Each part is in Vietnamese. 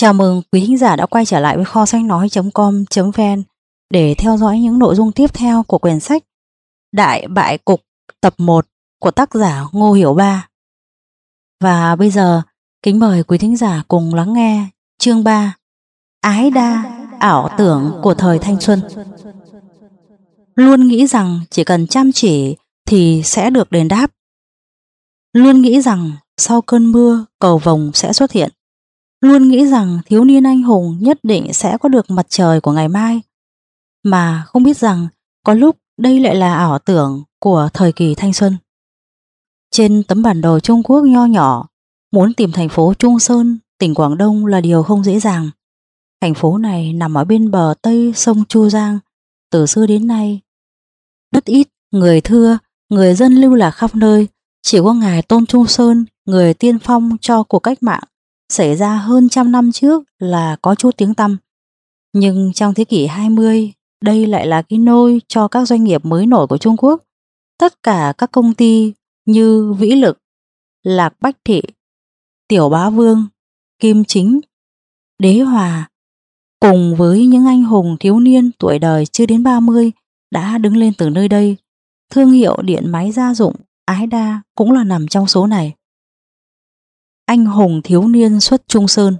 Chào mừng quý thính giả đã quay trở lại với kho sách nói.com.vn để theo dõi những nội dung tiếp theo của quyển sách Đại Bại Cục tập 1 của tác giả Ngô Hiểu Ba. Và bây giờ, kính mời quý thính giả cùng lắng nghe chương 3: Ái đa, ảo tưởng của thời thanh xuân. Luôn nghĩ rằng chỉ cần chăm chỉ thì sẽ được đền đáp. Luôn nghĩ rằng sau cơn mưa cầu vồng sẽ xuất hiện. Luôn nghĩ rằng thiếu niên anh hùng nhất định sẽ có được mặt trời của ngày mai. Mà không biết rằng có lúc đây lại là ảo tưởng của thời kỳ thanh xuân. Trên tấm bản đồ Trung Quốc nho nhỏ, muốn tìm thành phố Trung Sơn, tỉnh Quảng Đông là điều không dễ dàng. Thành phố này nằm ở bên bờ Tây sông Chu Giang, từ xưa đến nay. Đất ít, người thưa, người dân lưu lạc khắp nơi, chỉ có ngài Tôn Trung Sơn, người tiên phong cho cuộc cách mạng xảy ra hơn 100 năm trước là có chút tiếng tăm. Nhưng trong thế kỷ 20, đây lại là cái nôi cho các doanh nghiệp mới nổi của Trung Quốc. Tất cả các công ty như Vĩ Lực, Lạc Bách Thị, Tiểu Bá Vương, Kim Chính, Đế Hòa, cùng với những anh hùng thiếu niên tuổi đời chưa đến 30 đã đứng lên từ nơi đây. Thương hiệu điện máy gia dụng Ái Đa cũng là nằm trong số này. Anh hùng thiếu niên xuất Trung Sơn.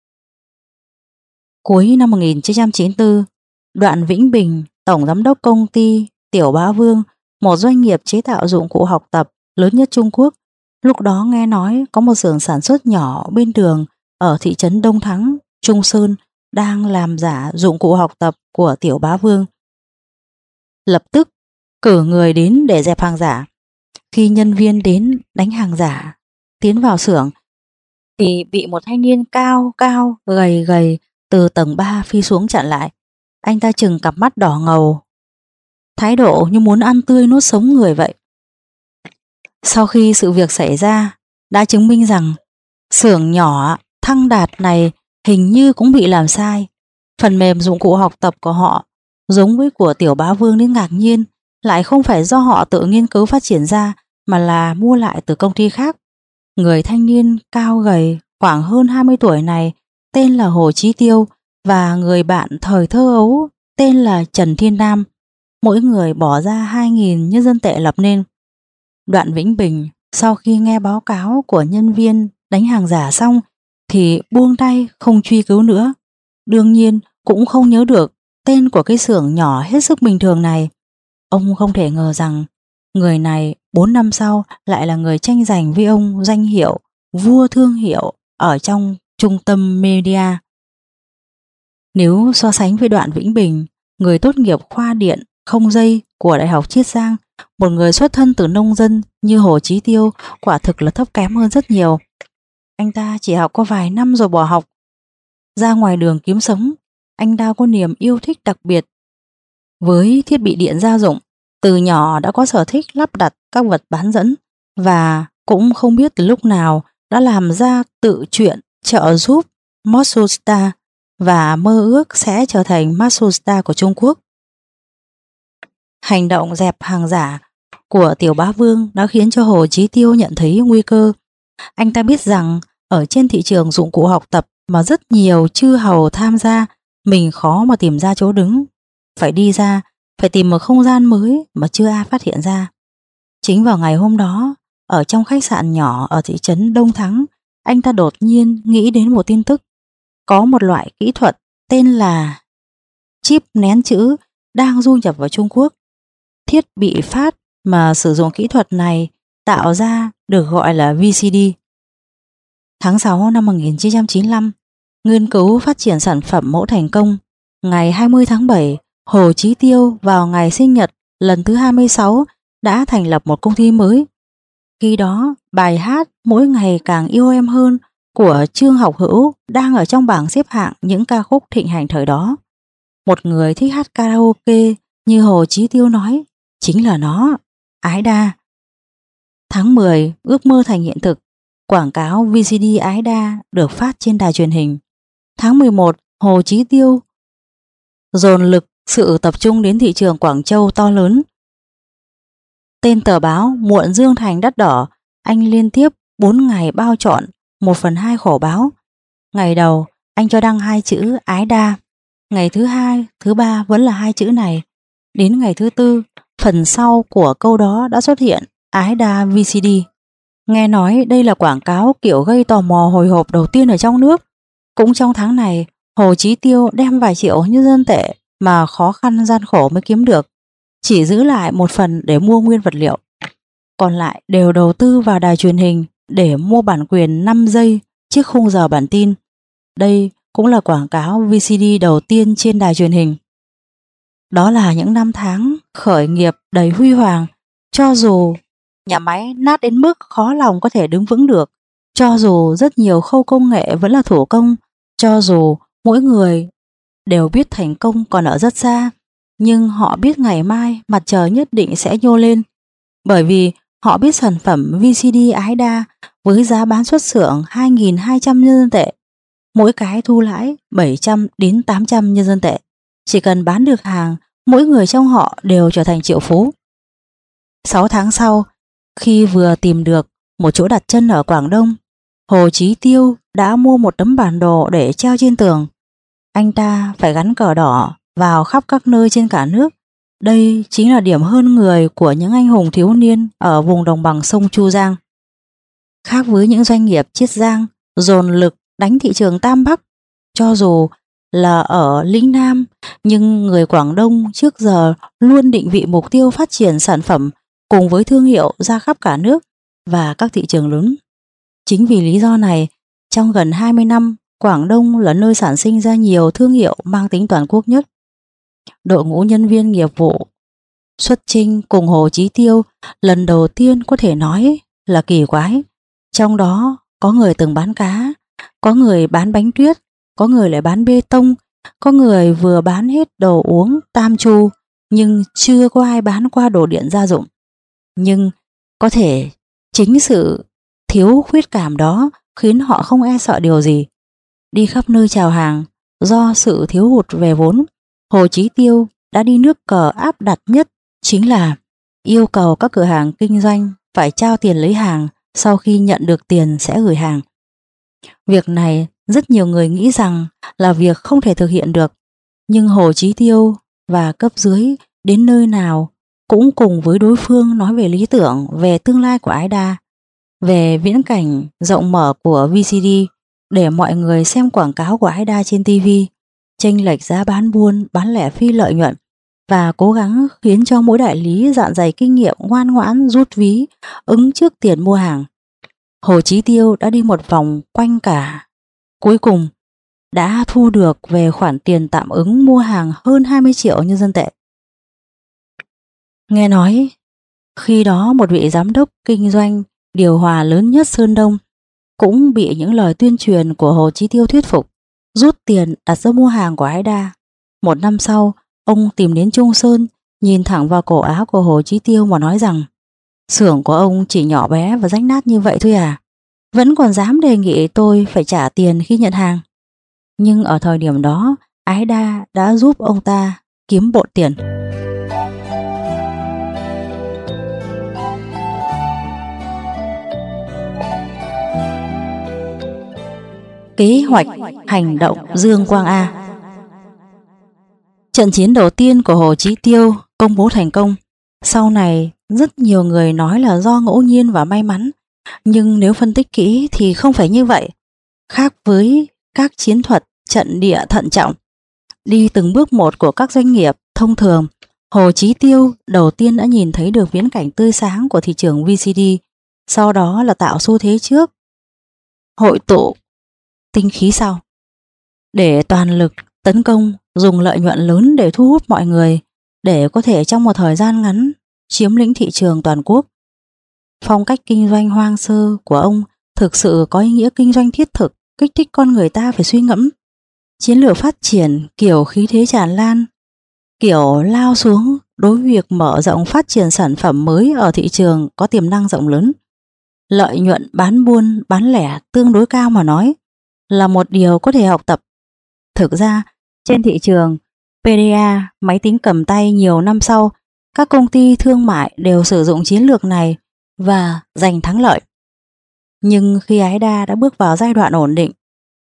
Cuối năm 1994, Đoạn Vĩnh Bình, tổng giám đốc công ty Tiểu Bá Vương, một doanh nghiệp chế tạo dụng cụ học tập lớn nhất Trung Quốc, lúc đó nghe nói có một xưởng sản xuất nhỏ bên đường ở thị trấn Đông Thắng, Trung Sơn đang làm giả dụng cụ học tập của Tiểu Bá Vương. Lập tức cử người đến để dẹp hàng giả. Khi nhân viên đến đánh hàng giả, tiến vào xưởng thì bị một thanh niên cao cao, gầy gầy từ tầng 3 phi xuống chặn lại. Anh ta trừng cặp mắt đỏ ngầu, thái độ như muốn ăn tươi nuốt sống người vậy. Sau khi sự việc xảy ra, đã chứng minh rằng xưởng nhỏ Thăng Đạt này hình như cũng bị làm sai. Phần mềm dụng cụ học tập của họ giống với của Tiểu Bá Vương đến ngạc nhiên, lại không phải do họ tự nghiên cứu phát triển ra mà là mua lại từ công ty khác. Người thanh niên cao gầy khoảng hơn 20 tuổi này tên là Hồ Chí Tiêu và người bạn thời thơ ấu tên là Trần Thiên Nam. Mỗi người bỏ ra 2.000 nhân dân tệ lập nên. Đoạn Vĩnh Bình sau khi nghe báo cáo của nhân viên đánh hàng giả xong thì buông tay không truy cứu nữa. Đương nhiên cũng không nhớ được tên của cái xưởng nhỏ hết sức bình thường này. Ông không thể ngờ rằng người này 4 năm sau lại là người tranh giành với ông danh hiệu vua thương hiệu ở trong trung tâm media. Nếu so sánh với Đoạn Vĩnh Bình, người tốt nghiệp khoa điện không dây của Đại học Chiết Giang, một người xuất thân từ nông dân như Hồ Chí Tiêu quả thực là thấp kém hơn rất nhiều. Anh ta chỉ học có vài năm rồi bỏ học. Ra ngoài đường kiếm sống, anh ta có niềm yêu thích đặc biệt với thiết bị điện gia dụng. Từ nhỏ đã có sở thích lắp đặt các vật bán dẫn và cũng không biết từ lúc nào đã làm ra tự truyện trợ giúp Matsushita và mơ ước sẽ trở thành Matsushita của Trung Quốc. Hành động dẹp hàng giả của Tiểu Bá Vương đã khiến cho Hồ Chí Tiêu nhận thấy nguy cơ. Anh ta biết rằng ở trên thị trường dụng cụ học tập mà rất nhiều chư hầu tham gia, mình khó mà tìm ra chỗ đứng. Phải đi ra, phải tìm một không gian mới mà chưa ai phát hiện ra. Chính vào ngày hôm đó, ở trong khách sạn nhỏ ở thị trấn Đông Thắng, anh ta đột nhiên nghĩ đến một tin tức. Có một loại kỹ thuật tên là chip nén chữ đang du nhập vào Trung Quốc. Thiết bị phát mà sử dụng kỹ thuật này tạo ra được gọi là VCD. Tháng 6 năm 1995, nghiên cứu phát triển sản phẩm mẫu thành công. Ngày 20 tháng 7, Hồ Chí Tiêu vào ngày sinh nhật lần thứ 26 đã thành lập một công ty mới. Khi đó, bài hát Mỗi Ngày Càng Yêu Em Hơn của Trương Học Hữu đang ở trong bảng xếp hạng những ca khúc thịnh hành thời đó. Một người thích hát karaoke như Hồ Chí Tiêu nói, chính là nó, Ái Đa. Tháng 10, ước mơ thành hiện thực, quảng cáo VCD Ái Đa được phát trên đài truyền hình. Tháng 11, Hồ Chí Tiêu dồn lực sự tập trung đến thị trường Quảng Châu to lớn. Tên tờ báo Muộn Dương Thành đắt đỏ, anh liên tiếp 4 ngày bao trọn 1/2 khổ báo. Ngày đầu, anh cho đăng 2 chữ ái đa. Ngày thứ hai, thứ ba vẫn là 2 chữ này. Đến ngày thứ tư, phần sau của câu đó đã xuất hiện ái đa VCD. Nghe nói đây là quảng cáo kiểu gây tò mò hồi hộp đầu tiên ở trong nước. Cũng trong tháng này, Hồ Chí Tiêu đem vài triệu nhân dân tệ mà khó khăn gian khổ mới kiếm được, chỉ giữ lại một phần để mua nguyên vật liệu. Còn lại đều đầu tư vào đài truyền hình để mua bản quyền 5 giây trước khung giờ bản tin. Đây cũng là quảng cáo VCD đầu tiên trên đài truyền hình. Đó là những năm tháng khởi nghiệp đầy huy hoàng, cho dù nhà máy nát đến mức khó lòng có thể đứng vững được, cho dù rất nhiều khâu công nghệ vẫn là thủ công, cho dù mỗi người đều biết thành công còn ở rất xa, nhưng họ biết ngày mai mặt trời nhất định sẽ nhô lên, bởi vì họ biết sản phẩm VCD ái đa với giá bán xuất xưởng 2.200 nhân dân tệ, mỗi cái thu lãi 700 đến 800 nhân dân tệ. Chỉ cần bán được hàng, mỗi người trong họ đều trở thành triệu phú. 6 tháng sau, khi vừa tìm được một chỗ đặt chân ở Quảng Đông, Hồ Chí Tiêu đã mua một tấm bản đồ để treo trên tường. Anh ta phải gắn cờ đỏ vào khắp các nơi trên cả nước. Đây chính là điểm hơn người của những anh hùng thiếu niên ở vùng đồng bằng sông Chu Giang. Khác với những doanh nghiệp Chiết Giang dồn lực đánh thị trường Tam Bắc, cho dù là ở lĩnh Nam, nhưng người Quảng Đông trước giờ luôn định vị mục tiêu phát triển sản phẩm cùng với thương hiệu ra khắp cả nước và các thị trường lớn. Chính vì lý do này, trong gần 20 năm, Quảng Đông là nơi sản sinh ra nhiều thương hiệu mang tính toàn quốc nhất. Đội ngũ nhân viên nghiệp vụ xuất chinh cùng Hồ Chí Tiêu lần đầu tiên có thể nói là kỳ quái. Trong đó có người từng bán cá, có người bán bánh tuyết, có người lại bán bê tông, có người vừa bán hết đồ uống tam chu, nhưng chưa có ai bán qua đồ điện gia dụng. Nhưng có thể chính sự thiếu khuyết cảm đó khiến họ không e sợ điều gì. Đi khắp nơi chào hàng, do sự thiếu hụt về vốn, Hồ Chí Tiêu đã đi nước cờ áp đặt nhất chính là yêu cầu các cửa hàng kinh doanh phải trao tiền lấy hàng, sau khi nhận được tiền sẽ gửi hàng. Việc này rất nhiều người nghĩ rằng là việc không thể thực hiện được, nhưng Hồ Chí Tiêu và cấp dưới đến nơi nào cũng cùng với đối phương nói về lý tưởng, về tương lai của ái đa, về viễn cảnh rộng mở của VCD để mọi người xem quảng cáo của ái đa trên TV, chênh lệch giá bán buôn, bán lẻ phi lợi nhuận và cố gắng khiến cho mỗi đại lý dạn dày kinh nghiệm ngoan ngoãn rút ví, ứng trước tiền mua hàng. Hồ Chí Tiêu đã đi một vòng quanh cả, cuối cùng đã thu được về khoản tiền tạm ứng mua hàng hơn 20 triệu nhân dân tệ. Nghe nói, khi đó một vị giám đốc kinh doanh điều hòa lớn nhất Sơn Đông cũng bị những lời tuyên truyền của Hồ Chí Tiêu thuyết phục, rút tiền đặt ra mua hàng của ái đa. Một năm sau, ông tìm đến Trung Sơn, nhìn thẳng vào cổ áo của Hồ Chí Tiêu mà nói rằng xưởng của ông chỉ nhỏ bé và rách nát như vậy thôi à? Vẫn còn dám đề nghị tôi phải trả tiền khi nhận hàng. Nhưng ở thời điểm đó, ái đa đã giúp ông ta kiếm bộn tiền. Kế hoạch hành động Dương Quang A. Trận chiến đầu tiên của Hồ Chí Tiêu công bố thành công. Sau này rất nhiều người nói là do ngẫu nhiên và may mắn, nhưng nếu phân tích kỹ thì không phải như vậy. Khác với các chiến thuật trận địa thận trọng, đi từng bước một của các doanh nghiệp thông thường, Hồ Chí Tiêu đầu tiên đã nhìn thấy được viễn cảnh tươi sáng của thị trường VCD, sau đó là tạo xu thế trước, hội tụ tinh khí sau, để toàn lực tấn công, dùng lợi nhuận lớn để thu hút mọi người, để có thể trong một thời gian ngắn chiếm lĩnh thị trường toàn quốc. Phong cách kinh doanh hoang sơ của ông thực sự có ý nghĩa kinh doanh thiết thực, kích thích con người ta phải suy ngẫm. Chiến lược phát triển kiểu khí thế tràn lan, kiểu lao xuống đối với việc mở rộng phát triển sản phẩm mới ở thị trường có tiềm năng rộng lớn. Lợi nhuận bán buôn, bán lẻ tương đối cao mà nói là một điều có thể học tập. Thực ra, trên thị trường PDA, máy tính cầm tay nhiều năm sau, các công ty thương mại đều sử dụng chiến lược này và giành thắng lợi. Nhưng khi ái đa đã bước vào giai đoạn ổn định,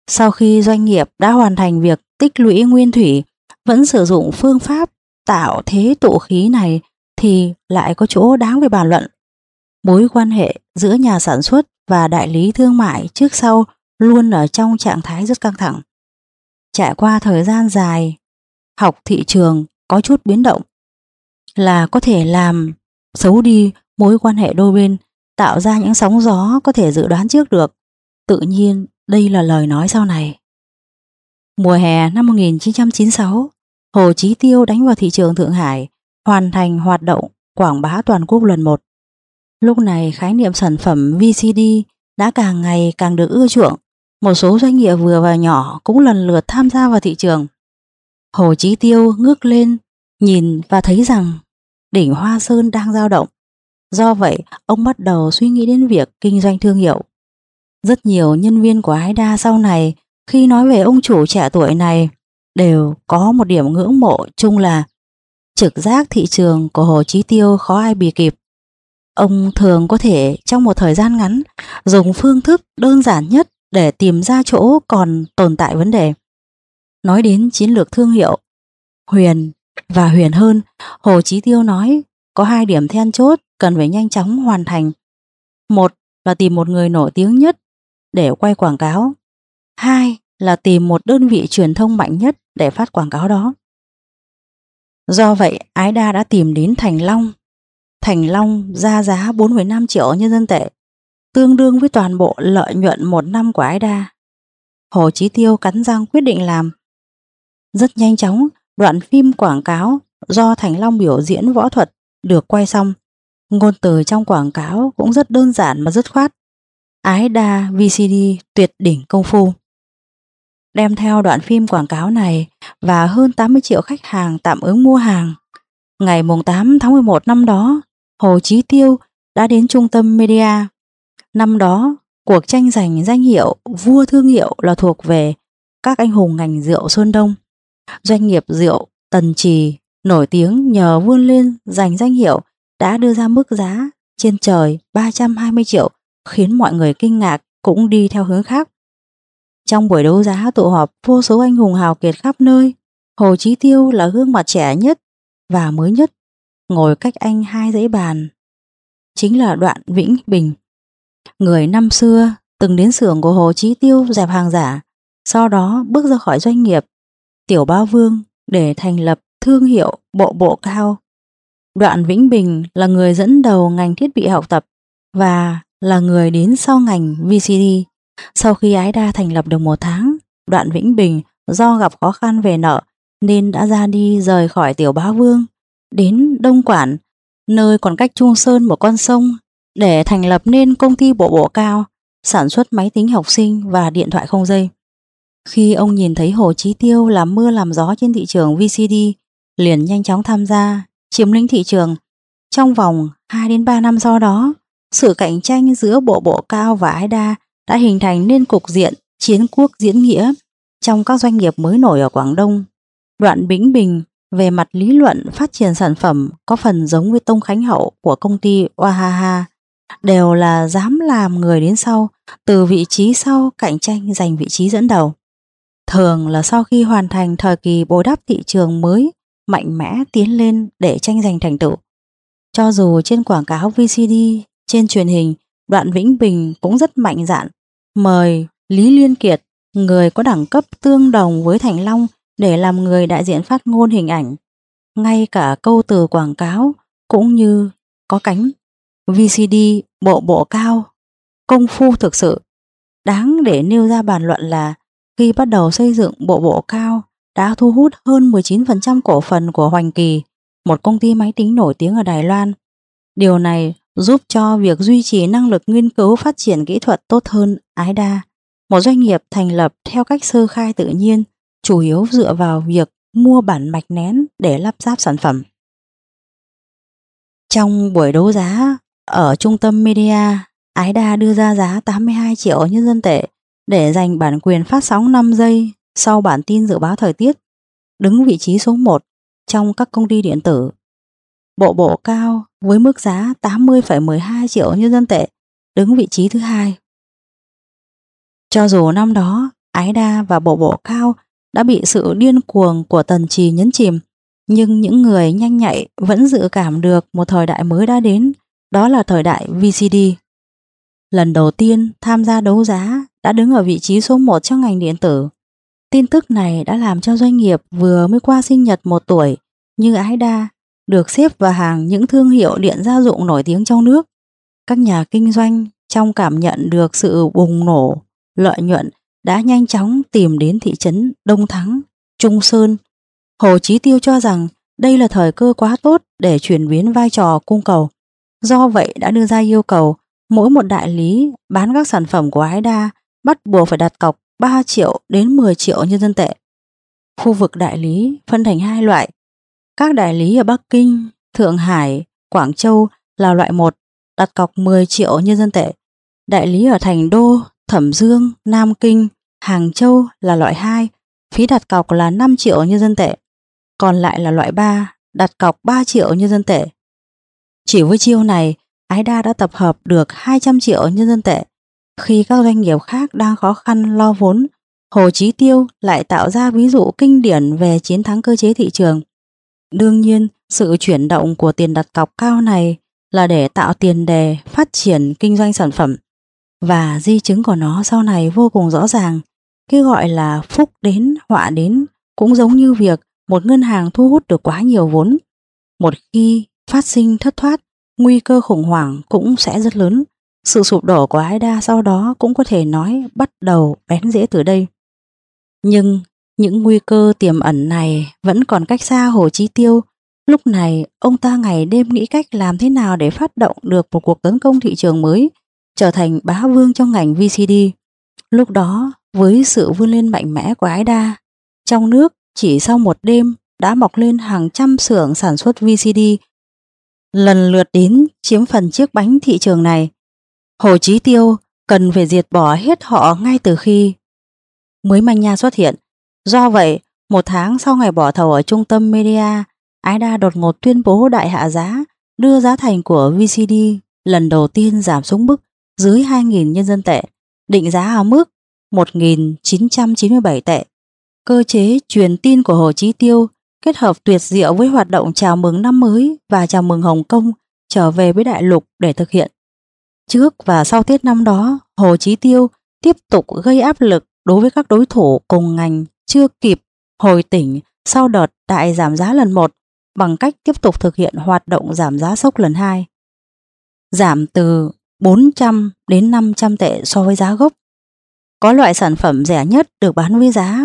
Sau khi doanh nghiệp đã hoàn thành việc tích lũy nguyên thủy, vẫn sử dụng phương pháp tạo thế tụ khí này thì lại có chỗ đáng để bàn luận. Mối quan hệ giữa nhà sản xuất và đại lý thương mại trước sau luôn ở trong trạng thái rất căng thẳng. Trải qua thời gian dài, học thị trường có chút biến động là có thể làm xấu đi mối quan hệ đôi bên, tạo ra những sóng gió có thể dự đoán trước được. Tự nhiên đây là lời nói sau này. Mùa hè năm 1996, Hồ Chí Tiêu đánh vào thị trường Thượng Hải, hoàn thành hoạt động quảng bá toàn quốc lần 1. Lúc này khái niệm sản phẩm VCD đã càng ngày càng được ưa chuộng. Một số doanh nghiệp vừa và nhỏ cũng lần lượt tham gia vào thị trường. Hồ Chí Tiêu ngước lên, nhìn và thấy rằng đỉnh Hoa Sơn đang dao động. Do vậy, ông bắt đầu suy nghĩ đến việc kinh doanh thương hiệu. Rất nhiều nhân viên của Aida sau này khi nói về ông chủ trẻ tuổi này đều có một điểm ngưỡng mộ chung là trực giác thị trường của Hồ Chí Tiêu khó ai bì kịp. Ông thường có thể trong một thời gian ngắn dùng phương thức đơn giản nhất để tìm ra chỗ còn tồn tại vấn đề. Nói đến chiến lược thương hiệu, huyền và huyền hơn, Hồ Chí Tiêu nói có 2 điểm then chốt cần phải nhanh chóng hoàn thành. Một là tìm một người nổi tiếng nhất để quay quảng cáo. 2 là tìm một đơn vị truyền thông mạnh nhất để phát quảng cáo đó. Do vậy, Aida đã tìm đến Thành Long. Thành Long ra giá 4,5 triệu nhân dân tệ, tương đương với toàn bộ lợi nhuận 1 năm của Aida. Hồ Chí Tiêu cắn răng quyết định làm. Rất nhanh chóng, đoạn phim quảng cáo do Thành Long biểu diễn võ thuật được quay xong. Ngôn từ trong quảng cáo cũng rất đơn giản mà dứt khoát. Aida VCD tuyệt đỉnh công phu. Đem theo đoạn phim quảng cáo này và hơn 80 triệu khách hàng tạm ứng mua hàng. Ngày 8 tháng 11 năm đó, Hồ Chí Tiêu đã đến trung tâm Media. Năm đó, cuộc tranh giành danh hiệu vua thương hiệu là thuộc về các anh hùng ngành rượu Sơn Đông. Doanh nghiệp rượu Tần Trì nổi tiếng nhờ vươn lên giành danh hiệu đã đưa ra mức giá trên trời 320 triệu khiến mọi người kinh ngạc cũng đi theo hướng khác. Trong buổi đấu giá tụ họp vô số anh hùng hào kiệt khắp nơi, Hồ Chí Tiêu là gương mặt trẻ nhất và mới nhất, ngồi cách anh 2 dãy bàn. Chính là Đoạn Vĩnh Bình, người năm xưa từng đến xưởng của Hồ Chí Tiêu dẹp hàng giả, sau đó bước ra khỏi doanh nghiệp Tiểu Bá Vương để thành lập thương hiệu bộ cao. Đoạn Vĩnh Bình là người dẫn đầu ngành thiết bị học tập và là người đến sau ngành VCD. Sau khi Aida thành lập được 1 tháng, Đoạn Vĩnh Bình do gặp khó khăn về nợ nên đã ra đi rời khỏi Tiểu Bá Vương đến Đông Quản, nơi còn cách Trung Sơn một con sông, để thành lập nên công ty bộ cao sản xuất máy tính học sinh và điện thoại không dây. Khi ông nhìn thấy Hồ Chí Tiêu làm mưa làm gió trên thị trường VCD, liền nhanh chóng tham gia chiếm lĩnh thị trường. Trong vòng 2 đến 3 năm sau đó, sự cạnh tranh giữa bộ cao và Aida đã hình thành nên cục diện chiến quốc diễn nghĩa trong các doanh nghiệp mới nổi ở Quảng Đông. Đoạn Vĩnh Bình về mặt lý luận phát triển sản phẩm có phần giống với Tông Khánh Hậu của công ty Wahaha, đều là dám làm người đến sau, từ vị trí sau cạnh tranh giành vị trí dẫn đầu. Thường là sau khi hoàn thành thời kỳ bồi đắp thị trường mới mạnh mẽ tiến lên để tranh giành thành tựu. Cho dù trên quảng cáo VCD, trên truyền hình, Đoạn Vĩnh Bình cũng rất mạnh dạn mời Lý Liên Kiệt, người có đẳng cấp tương đồng với Thành Long, để làm người đại diện phát ngôn hình ảnh. Ngay cả câu từ quảng cáo cũng như có cánh VCD bộ cao, công phu thực sự. Đáng để nêu ra bàn luận là khi bắt đầu xây dựng bộ cao đã thu hút hơn 19% cổ phần của Hoành Kỳ, một công ty máy tính nổi tiếng ở Đài Loan. Điều này giúp cho việc duy trì năng lực nghiên cứu phát triển kỹ thuật tốt hơn Aida, một doanh nghiệp thành lập theo cách sơ khai tự nhiên, chủ yếu dựa vào việc mua bản mạch nén để lắp ráp sản phẩm. Trong buổi đấu giá ở trung tâm Media, Aida đưa ra giá 82 triệu nhân dân tệ để giành bản quyền phát sóng 5 giây sau bản tin dự báo thời tiết, đứng vị trí số 1 trong các công ty điện tử. Bộ cao với mức giá 80,12 triệu nhân dân tệ, đứng vị trí thứ 2. Cho dù năm đó Ái Đa và Bộ Bộ Cao đã bị sự điên cuồng của Tần Trì nhấn chìm, nhưng những người nhanh nhạy vẫn dự cảm được một thời đại mới đã đến, đó là thời đại VCD. Lần đầu tiên tham gia đấu giá đã đứng ở vị trí số 1 trong ngành điện tử. Tin tức này đã làm cho doanh nghiệp vừa mới qua sinh nhật 1 tuổi như Ái Đa được xếp vào hàng những thương hiệu điện gia dụng nổi tiếng trong nước. Các nhà kinh doanh trong cảm nhận được sự bùng nổ lợi nhuận đã nhanh chóng tìm đến thị trấn Đông Thắng, Trung Sơn. Hồ Chí Tiêu cho rằng đây là thời cơ quá tốt để chuyển biến vai trò cung cầu. Do vậy đã đưa ra yêu cầu mỗi một đại lý bán các sản phẩm của Ái Đa bắt buộc phải đặt cọc 3 triệu đến 10 triệu nhân dân tệ. Khu vực đại lý phân thành 2 loại. Các đại lý ở Bắc Kinh, Thượng Hải, Quảng Châu là loại 1, đặt cọc 10 triệu nhân dân tệ. Đại lý ở Thành Đô, Thẩm Dương, Nam Kinh, Hàng Châu là loại 2, phí đặt cọc là 5 triệu nhân dân tệ. Còn lại là loại 3, đặt cọc 3 triệu nhân dân tệ. Chỉ với chiêu này, Ái Đa đã tập hợp được 200 triệu nhân dân tệ. Khi các doanh nghiệp khác đang khó khăn lo vốn, Hồ Chí Tiêu lại tạo ra ví dụ kinh điển về chiến thắng cơ chế thị trường. Đương nhiên, sự chuyển động của tiền đặt cọc cao này là để tạo tiền đề phát triển kinh doanh sản phẩm, và di chứng của nó sau này vô cùng rõ ràng. Cái gọi là phúc đến họa đến cũng giống như việc một ngân hàng thu hút được quá nhiều vốn. Một khi phát sinh thất thoát, nguy cơ khủng hoảng cũng sẽ rất lớn. Sự sụp đổ của Ái Đa sau đó cũng có thể nói bắt đầu bén rễ từ đây. Nhưng những nguy cơ tiềm ẩn này vẫn còn cách xa Hồ Chí Tiêu. Lúc này ông ta ngày đêm nghĩ cách làm thế nào để phát động được một cuộc tấn công thị trường mới, trở thành bá vương trong ngành VCD. Lúc đó với sự vươn lên mạnh mẽ của Ái Đa, trong nước chỉ sau một đêm đã mọc lên hàng trăm xưởng sản xuất VCD, lần lượt đến chiếm phần chiếc bánh thị trường này. Hồ Chí Tiêu cần phải diệt bỏ hết họ ngay từ khi mới manh nha xuất hiện. Do vậy, 1 tháng sau ngày bỏ thầu ở trung tâm Media, Ái Đa đột ngột tuyên bố đại hạ giá, đưa giá thành của VCD lần đầu tiên giảm xuống mức dưới 2.000 nhân dân tệ, định giá ở mức 1.997 tệ. Cơ chế truyền tin của Hồ Chí Tiêu kết hợp tuyệt diệu với hoạt động chào mừng năm mới và chào mừng Hồng Kông trở về với đại lục để thực hiện. Trước và sau Tết năm đó, Hồ Chí Tiêu tiếp tục gây áp lực đối với các đối thủ cùng ngành chưa kịp hồi tỉnh sau đợt đại giảm giá lần 1 bằng cách tiếp tục thực hiện hoạt động giảm giá sốc lần 2. Giảm từ 400 đến 500 tệ so với giá gốc. Có loại sản phẩm rẻ nhất được bán với giá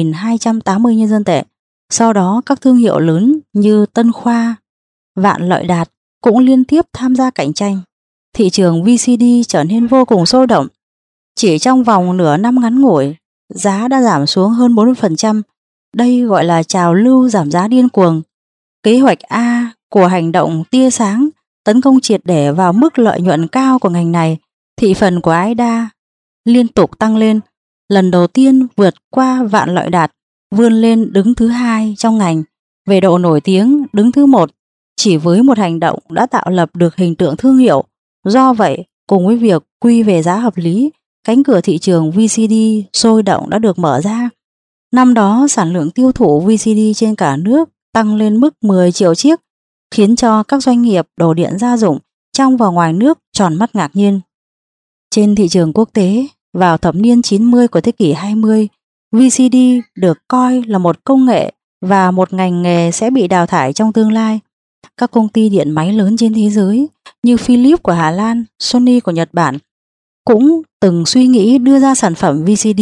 1.280 nhân dân tệ. Sau đó các thương hiệu lớn như Tân Khoa, Vạn Lợi Đạt cũng liên tiếp tham gia cạnh tranh. Thị trường VCD trở nên vô cùng sôi động. Chỉ trong vòng nửa năm ngắn ngủi, giá đã giảm xuống hơn 40%. Đây gọi là trào lưu giảm giá điên cuồng. Kế hoạch A của hành động tia sáng tấn công triệt để vào mức lợi nhuận cao của ngành này. Thị phần của Ái Đa liên tục tăng lên, lần đầu tiên vượt qua Vạn Lợi Đạt, vươn lên đứng thứ 2 trong ngành. Về độ nổi tiếng đứng thứ 1, chỉ với một hành động đã tạo lập được hình tượng thương hiệu. Do vậy, cùng với việc quy về giá hợp lý, cánh cửa thị trường VCD sôi động đã được mở ra. Năm đó sản lượng tiêu thụ VCD trên cả nước tăng lên mức 10 triệu chiếc, khiến cho các doanh nghiệp đồ điện gia dụng trong và ngoài nước tròn mắt ngạc nhiên. Trên thị trường quốc tế, vào thập niên 90 của thế kỷ 20, VCD được coi là một công nghệ và một ngành nghề sẽ bị đào thải trong tương lai. Các công ty điện máy lớn trên thế giới như Philips của Hà Lan, Sony của Nhật Bản cũng từng suy nghĩ đưa ra sản phẩm VCD,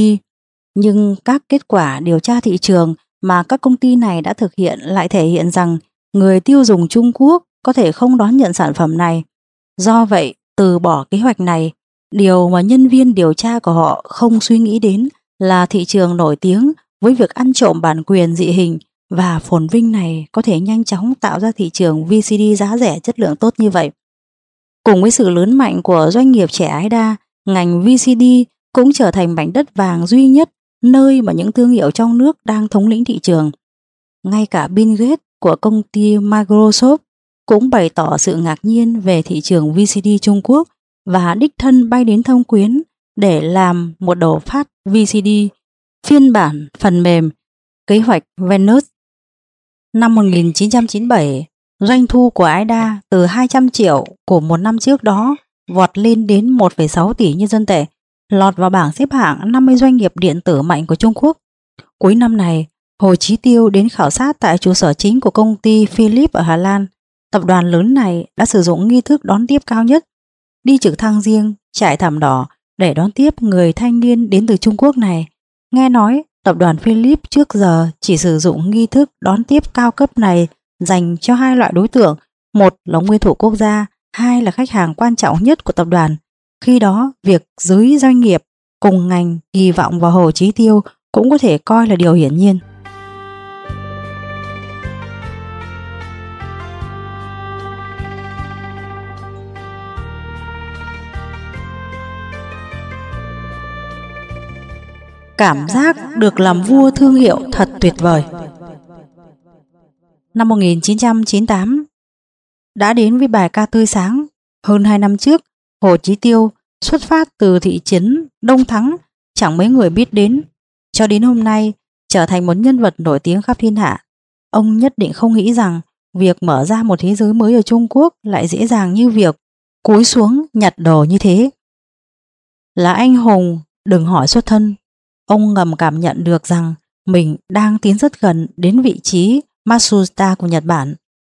nhưng các kết quả điều tra thị trường mà các công ty này đã thực hiện lại thể hiện rằng người tiêu dùng Trung Quốc có thể không đón nhận sản phẩm này. Do vậy, từ bỏ kế hoạch này, điều mà nhân viên điều tra của họ không suy nghĩ đến là thị trường nổi tiếng với việc ăn trộm bản quyền dị hình và phồn vinh này có thể nhanh chóng tạo ra thị trường VCD giá rẻ chất lượng tốt như vậy. Cùng với sự lớn mạnh của doanh nghiệp trẻ Ái Đa, ngành VCD cũng trở thành mảnh đất vàng duy nhất nơi mà những thương hiệu trong nước đang thống lĩnh thị trường. Ngay cả Bill Gates của công ty Microsoft cũng bày tỏ sự ngạc nhiên về thị trường VCD Trung Quốc và đích thân bay đến Thâm Quyến để làm một đầu phát VCD Phiên bản phần mềm kế hoạch Venus. Năm 1997, doanh thu của AIDA từ 200 triệu của một năm trước đó vọt lên đến 1,6 tỷ nhân dân tệ, lọt vào bảng xếp hạng 50 doanh nghiệp điện tử mạnh của Trung Quốc. Cuối năm này, Hồ Chí Tiêu đến khảo sát tại trụ sở chính của công ty Philips ở Hà Lan. Tập đoàn lớn này đã sử dụng nghi thức đón tiếp cao nhất, đi trực thăng riêng, trải thảm đỏ để đón tiếp người thanh niên đến từ Trung Quốc này. Nghe nói, tập đoàn Philips trước giờ chỉ sử dụng nghi thức đón tiếp cao cấp này dành cho hai loại đối tượng, một là nguyên thủ quốc gia, hai là khách hàng quan trọng nhất của tập đoàn. Khi đó, việc giới doanh nghiệp cùng ngành kỳ vọng vào Hồ Chí Tiêu cũng có thể coi là điều hiển nhiên. Cảm giác được làm vua thương hiệu thật tuyệt vời. Năm 1998, đã đến với bài ca tươi sáng. Hơn 2 năm trước, Hồ Chí Tiêu xuất phát từ thị trấn Đông Thắng, chẳng mấy người biết đến, cho đến hôm nay trở thành một nhân vật nổi tiếng khắp thiên hạ. Ông nhất định không nghĩ rằng việc mở ra một thế giới mới ở Trung Quốc lại dễ dàng như việc cúi xuống nhặt đồ như thế. Là anh hùng, đừng hỏi xuất thân. Ông ngầm cảm nhận được rằng mình đang tiến rất gần đến vị trí Matsushita của Nhật Bản.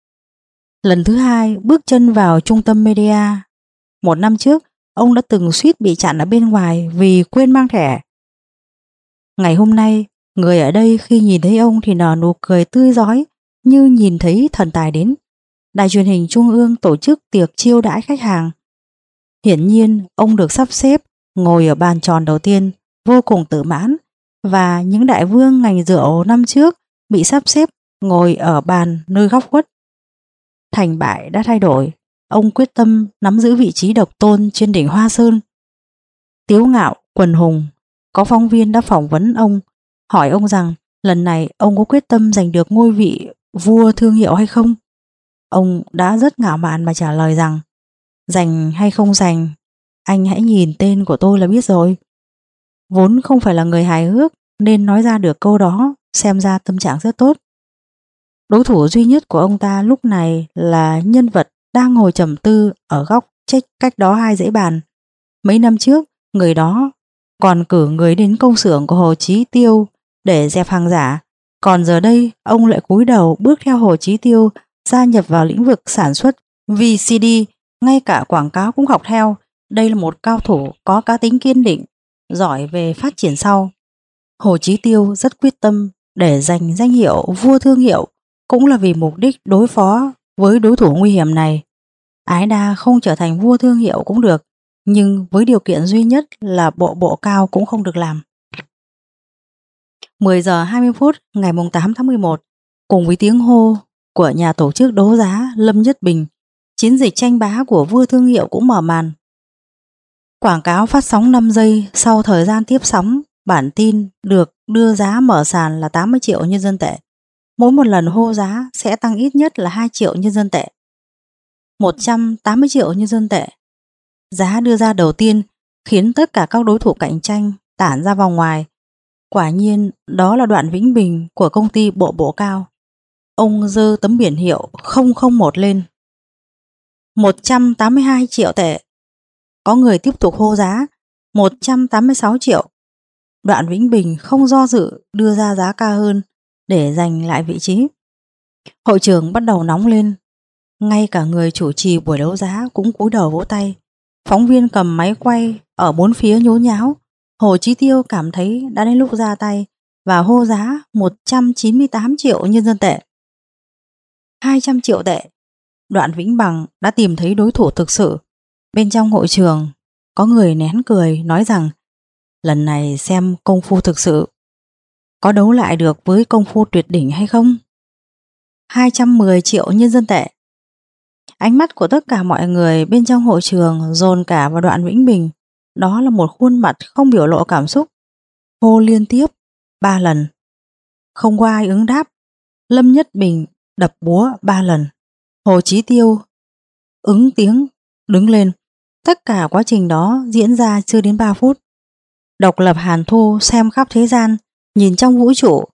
Lần thứ hai bước chân vào trung tâm media. Một năm trước, ông đã từng suýt bị chặn ở bên ngoài vì quên mang thẻ. Ngày hôm nay, người ở đây khi nhìn thấy ông thì nở nụ cười tươi rói như nhìn thấy thần tài đến. Đài truyền hình Trung ương tổ chức tiệc chiêu đãi khách hàng. Hiển nhiên, ông được sắp xếp ngồi ở bàn tròn đầu tiên, vô cùng tự mãn, và những đại vương ngành rượu năm trước bị sắp xếp ngồi ở bàn nơi góc khuất. Thành bại đã thay đổi, ông quyết tâm nắm giữ vị trí độc tôn trên đỉnh Hoa Sơn. Tiếu ngạo, quần hùng, có phóng viên đã phỏng vấn ông, hỏi ông rằng lần này ông có quyết tâm giành được ngôi vị vua thương hiệu hay không? Ông đã rất ngạo mạn mà trả lời rằng giành hay không giành, anh hãy nhìn tên của tôi là biết rồi. Vốn không phải là người hài hước nên nói ra được câu đó, xem ra tâm trạng rất tốt. Đối thủ duy nhất của ông ta lúc này là nhân vật đang ngồi trầm tư ở góc cách đó 2 dãy bàn. Mấy năm trước, người đó còn cử người đến công xưởng của Hồ Chí Tiêu để dẹp hàng giả, còn giờ đây ông lại cúi đầu bước theo Hồ Chí Tiêu gia nhập vào lĩnh vực sản xuất VCD, ngay cả quảng cáo cũng học theo. Đây là một cao thủ có cá tính kiên định, giỏi về phát triển sau. Hồ Chí Tiêu rất quyết tâm để giành danh hiệu vua thương hiệu, cũng là vì mục đích đối phó với đối thủ nguy hiểm này. AIDA không trở thành vua thương hiệu cũng được, nhưng với điều kiện duy nhất là bộ cao cũng không được làm. 10 giờ 20 phút ngày 8 tháng 11, cùng với tiếng hô của nhà tổ chức đấu giá Lâm Nhất Bình, chiến dịch tranh bá của vua thương hiệu cũng mở màn. Quảng cáo phát sóng 5 giây, sau thời gian tiếp sóng, bản tin được đưa giá mở sàn là 80 triệu nhân dân tệ. Mỗi một lần hô giá sẽ tăng ít nhất là 2 triệu nhân dân tệ. 180 triệu nhân dân tệ. Giá đưa ra đầu tiên khiến tất cả các đối thủ cạnh tranh tản ra vòng ngoài. Quả nhiên đó là Đoạn Vĩnh Bình của công ty Bộ Cao. Ông giơ tấm biển hiệu 001 lên. 182 triệu tệ. Có người tiếp tục hô giá 186 triệu. Đoạn Vĩnh Bình không do dự đưa ra giá cao hơn để giành lại vị trí. Hội trường bắt đầu nóng lên. Ngay cả người chủ trì buổi đấu giá cũng cúi đầu vỗ tay. Phóng viên cầm máy quay ở bốn phía nhốn nháo. Hồ Chí Tiêu cảm thấy đã đến lúc ra tay và hô giá 198 triệu nhân dân tệ. 200 triệu tệ. Đoạn Vĩnh Bằng đã tìm thấy đối thủ thực sự. Bên trong hội trường có người nén cười nói rằng lần này xem công phu thực sự. Có đấu lại được với công phu tuyệt đỉnh hay không? 210 triệu nhân dân tệ. Ánh mắt của tất cả mọi người bên trong hội trường dồn cả vào Đoạn Vĩnh Bình. Đó là một khuôn mặt không biểu lộ cảm xúc. Hô liên tiếp 3 lần. Không có ai ứng đáp. Lâm Nhất Bình đập búa 3 lần. Hồ Chí Tiêu ứng tiếng đứng lên. Tất cả quá trình đó diễn ra chưa đến 3 phút. Độc lập Hàn Thu xem khắp thế gian nhìn trong vũ trụ.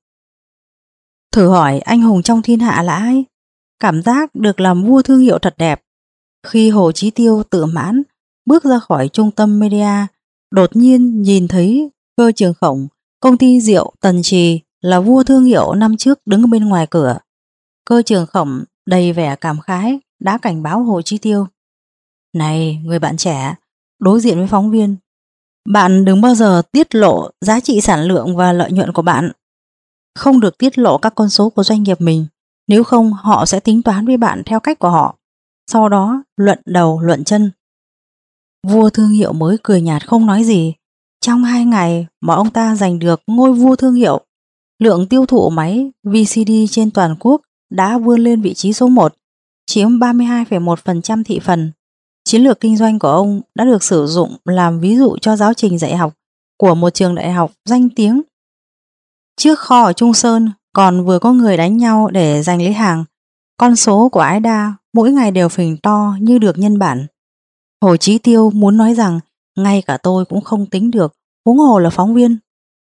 Thử hỏi anh hùng trong thiên hạ là ai? Cảm giác được làm vua thương hiệu thật đẹp. Khi Hồ Chí Tiêu tự mãn bước ra khỏi trung tâm media, đột nhiên nhìn thấy Cơ Trường Khổng, công ty rượu Tần Trì là vua thương hiệu năm trước đứng bên ngoài cửa. Cơ Trường Khổng đầy vẻ cảm khái đã cảnh báo Hồ Chí Tiêu: "Này, người bạn trẻ, đối diện với phóng viên, bạn đừng bao giờ tiết lộ giá trị sản lượng và lợi nhuận của bạn. Không được tiết lộ các con số của doanh nghiệp mình, nếu không họ sẽ tính toán với bạn theo cách của họ, sau đó luận đầu luận chân." Vua thương hiệu mới cười nhạt không nói gì. Trong 2 ngày mà ông ta giành được ngôi vua thương hiệu, lượng tiêu thụ máy VCD trên toàn quốc đã vươn lên vị trí số 1, chiếm 32,1% thị phần. Chiến lược kinh doanh của ông đã được sử dụng làm ví dụ cho giáo trình dạy học của một trường đại học danh tiếng. Trước kho ở Trung Sơn còn vừa có người đánh nhau để giành lấy hàng. Con số của Ái Đa mỗi ngày đều phình to như được nhân bản. Hồ Chí Tiêu muốn nói rằng ngay cả tôi cũng không tính được, huống hồ là phóng viên.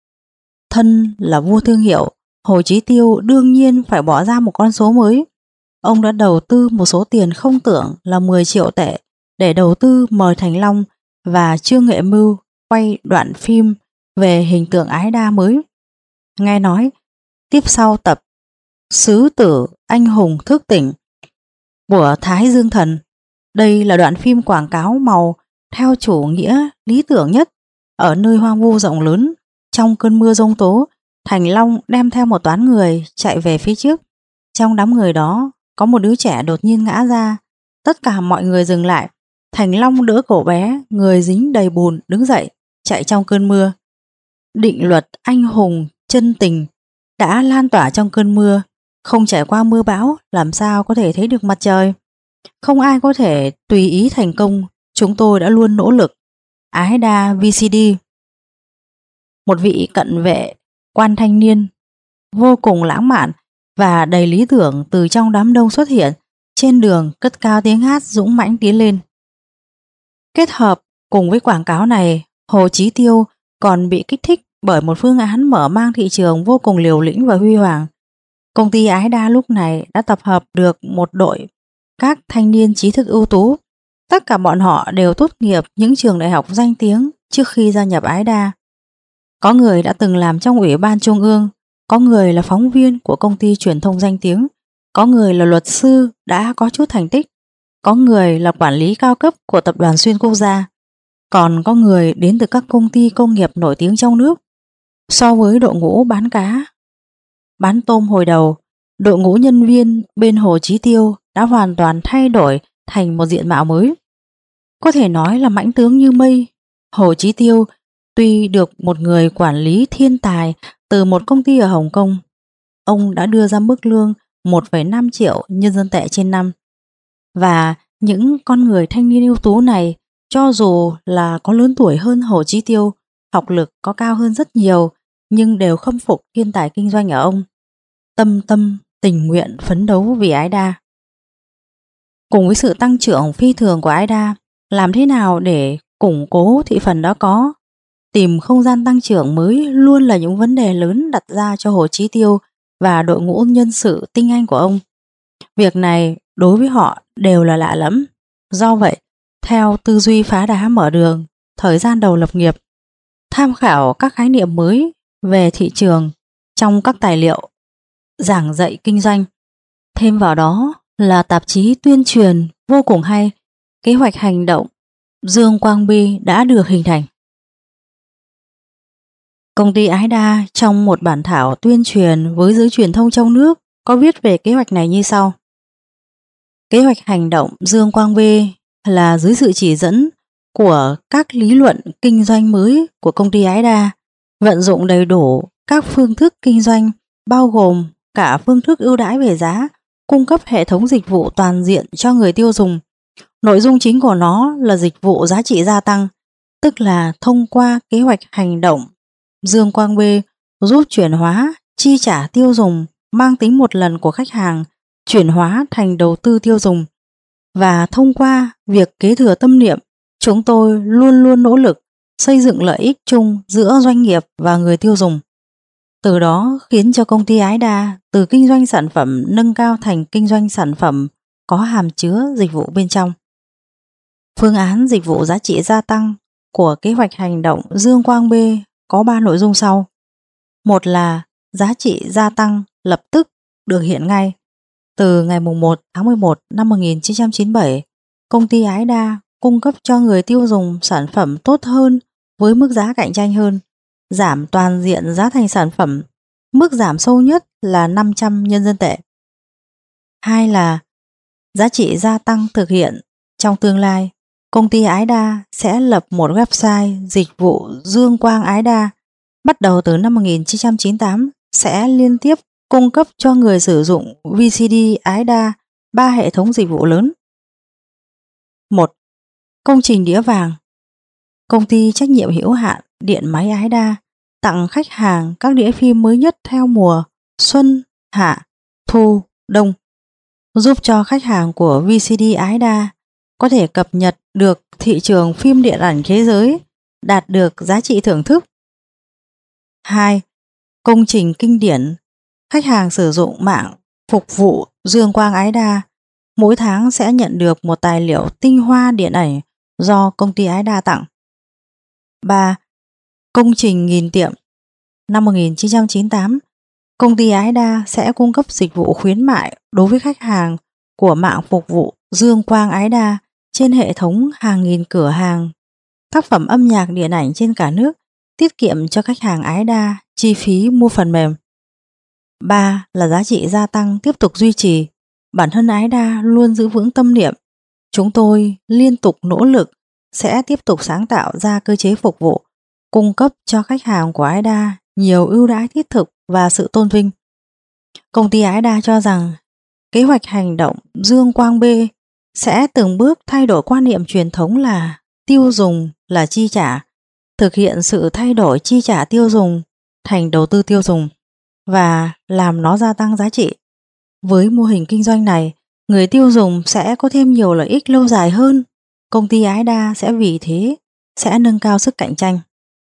Thân là vua thương hiệu, Hồ Chí Tiêu đương nhiên phải bỏ ra một con số mới. Ông đã đầu tư một số tiền không tưởng là 10 triệu tệ để đầu tư mời Thành Long và Trương Nghệ Mưu quay đoạn phim về hình tượng Ái Đa mới. Nghe nói tiếp sau tập Sứ Tử Anh Hùng Thức Tỉnh của Thái Dương Thần, đây là đoạn phim quảng cáo màu theo chủ nghĩa lý tưởng nhất. Ở nơi hoang vu rộng lớn, trong cơn mưa giông tố, Thành Long đem theo một toán người chạy về phía trước. Trong đám người đó có một đứa trẻ đột nhiên ngã ra. Tất cả mọi người dừng lại. Thành Long đỡ cậu bé, người dính đầy bùn, đứng dậy, chạy trong cơn mưa. Định luật anh hùng chân tình đã lan tỏa trong cơn mưa. Không trải qua mưa bão, làm sao có thể thấy được mặt trời? Không ai có thể tùy ý thành công. Chúng tôi đã luôn nỗ lực. Ái Đa VCD. Một vị cận vệ quan thanh niên vô cùng lãng mạn và đầy lý tưởng từ trong đám đông xuất hiện, trên đường cất cao tiếng hát dũng mãnh tiến lên. Kết hợp cùng với quảng cáo này, Hồ Chí Tiêu còn bị kích thích bởi một phương án mở mang thị trường vô cùng liều lĩnh và huy hoàng. Công ty Ái Đa lúc này đã tập hợp được một đội các thanh niên trí thức ưu tú. Tất cả bọn họ đều tốt nghiệp những trường đại học danh tiếng trước khi gia nhập Ái Đa. Có người đã từng làm trong Ủy ban Trung ương, có người là phóng viên của công ty truyền thông danh tiếng, có người là luật sư đã có chút thành tích, có người là quản lý cao cấp của tập đoàn xuyên quốc gia, còn có người đến từ các công ty công nghiệp nổi tiếng trong nước. So với đội ngũ bán cá, bán tôm hồi đầu, đội ngũ nhân viên bên Hồ Chí Tiêu đã hoàn toàn thay đổi thành một diện mạo mới. Có thể nói là mãnh tướng như mây. Hồ Chí Tiêu tuy được một người quản lý thiên tài từ một công ty ở Hồng Kông, ông đã đưa ra mức lương 1,5 triệu nhân dân tệ trên năm. Và những con người thanh niên ưu tú này, cho dù là có lớn tuổi hơn Hồ Chí Tiêu, học lực có cao hơn rất nhiều, nhưng đều khâm phục thiên tài kinh doanh ở ông, tâm tình nguyện phấn đấu vì Ái Đa. Cùng với sự tăng trưởng phi thường của Ái Đa, làm thế nào để củng cố thị phần đó có? Tìm không gian tăng trưởng mới luôn là những vấn đề lớn đặt ra cho Hồ Chí Tiêu và đội ngũ nhân sự tinh anh của ông. Việc này đối với họ đều là lạ lẫm. Do vậy, theo tư duy phá đá mở đường, thời gian đầu lập nghiệp, tham khảo các khái niệm mới về thị trường trong các tài liệu giảng dạy kinh doanh, thêm vào đó là tạp chí tuyên truyền vô cùng hay, kế hoạch hành động Dương Quang Bi đã được hình thành. Công ty Ái Đa trong một bản thảo tuyên truyền với giới truyền thông trong nước có viết về kế hoạch này như sau. Kế hoạch hành động Dương Quang Bi là dưới sự chỉ dẫn của các lý luận kinh doanh mới của công ty Ái Đa, vận dụng đầy đủ các phương thức kinh doanh bao gồm cả phương thức ưu đãi về giá, cung cấp hệ thống dịch vụ toàn diện cho người tiêu dùng. Nội dung chính của nó là dịch vụ giá trị gia tăng, tức là thông qua kế hoạch hành động Dương Quang Bi giúp chuyển hóa chi trả tiêu dùng mang tính một lần của khách hàng chuyển hóa thành đầu tư tiêu dùng. Và thông qua việc kế thừa tâm niệm, chúng tôi luôn luôn nỗ lực xây dựng lợi ích chung giữa doanh nghiệp và người tiêu dùng. Từ đó khiến cho công ty Ái Đa từ kinh doanh sản phẩm nâng cao thành kinh doanh sản phẩm có hàm chứa dịch vụ bên trong. Phương án dịch vụ giá trị gia tăng của kế hoạch hành động Dương Quang B có 3 nội dung sau. Một là giá trị gia tăng lập tức được hiện ngay. Từ ngày 1 tháng 11 năm 1997, công ty Ái Đa cung cấp cho người tiêu dùng sản phẩm tốt hơn với mức giá cạnh tranh hơn, giảm toàn diện giá thành sản phẩm, mức giảm sâu nhất là 500 nhân dân tệ. Hai là giá trị gia tăng thực hiện. Trong tương lai, công ty Ái Đa sẽ lập một website dịch vụ Dương Quang Ái Đa. Bắt đầu từ năm 1998 sẽ liên tiếp cung cấp cho người sử dụng VCD Ái Đa 3 hệ thống dịch vụ lớn. 1. Công trình đĩa vàng. Công ty trách nhiệm hữu hạn Điện máy Ái Đa tặng khách hàng các đĩa phim mới nhất theo mùa xuân, hạ, thu, đông, giúp cho khách hàng của VCD Ái Đa có thể cập nhật được thị trường phim điện ảnh thế giới, đạt được giá trị thưởng thức. 2. Công trình kinh điển. Khách hàng sử dụng mạng phục vụ Dương Quang Ái Đa mỗi tháng sẽ nhận được một tài liệu tinh hoa điện ảnh do công ty Ái Đa tặng. 3. Công trình nghìn tiệm. Năm 1998, công ty Ái Đa sẽ cung cấp dịch vụ khuyến mại đối với khách hàng của mạng phục vụ Dương Quang Ái Đa trên hệ thống hàng nghìn cửa hàng tác phẩm âm nhạc điện ảnh trên cả nước, tiết kiệm cho khách hàng Ái Đa chi phí mua phần mềm. 3 là giá trị gia tăng tiếp tục duy trì. Bản thân Ái Đa luôn giữ vững tâm niệm. Chúng tôi liên tục nỗ lực sẽ tiếp tục sáng tạo ra cơ chế phục vụ, cung cấp cho khách hàng của Ái Đa nhiều ưu đãi thiết thực và sự tôn vinh. Công ty Ái Đa cho rằng kế hoạch hành động Dương Quang B sẽ từng bước thay đổi quan niệm truyền thống là tiêu dùng là chi trả, thực hiện sự thay đổi chi trả tiêu dùng thành đầu tư tiêu dùng và làm nó gia tăng giá trị. Với mô hình kinh doanh này, người tiêu dùng sẽ có thêm nhiều lợi ích lâu dài hơn. Công ty Ái Đa sẽ vì thế sẽ nâng cao sức cạnh tranh.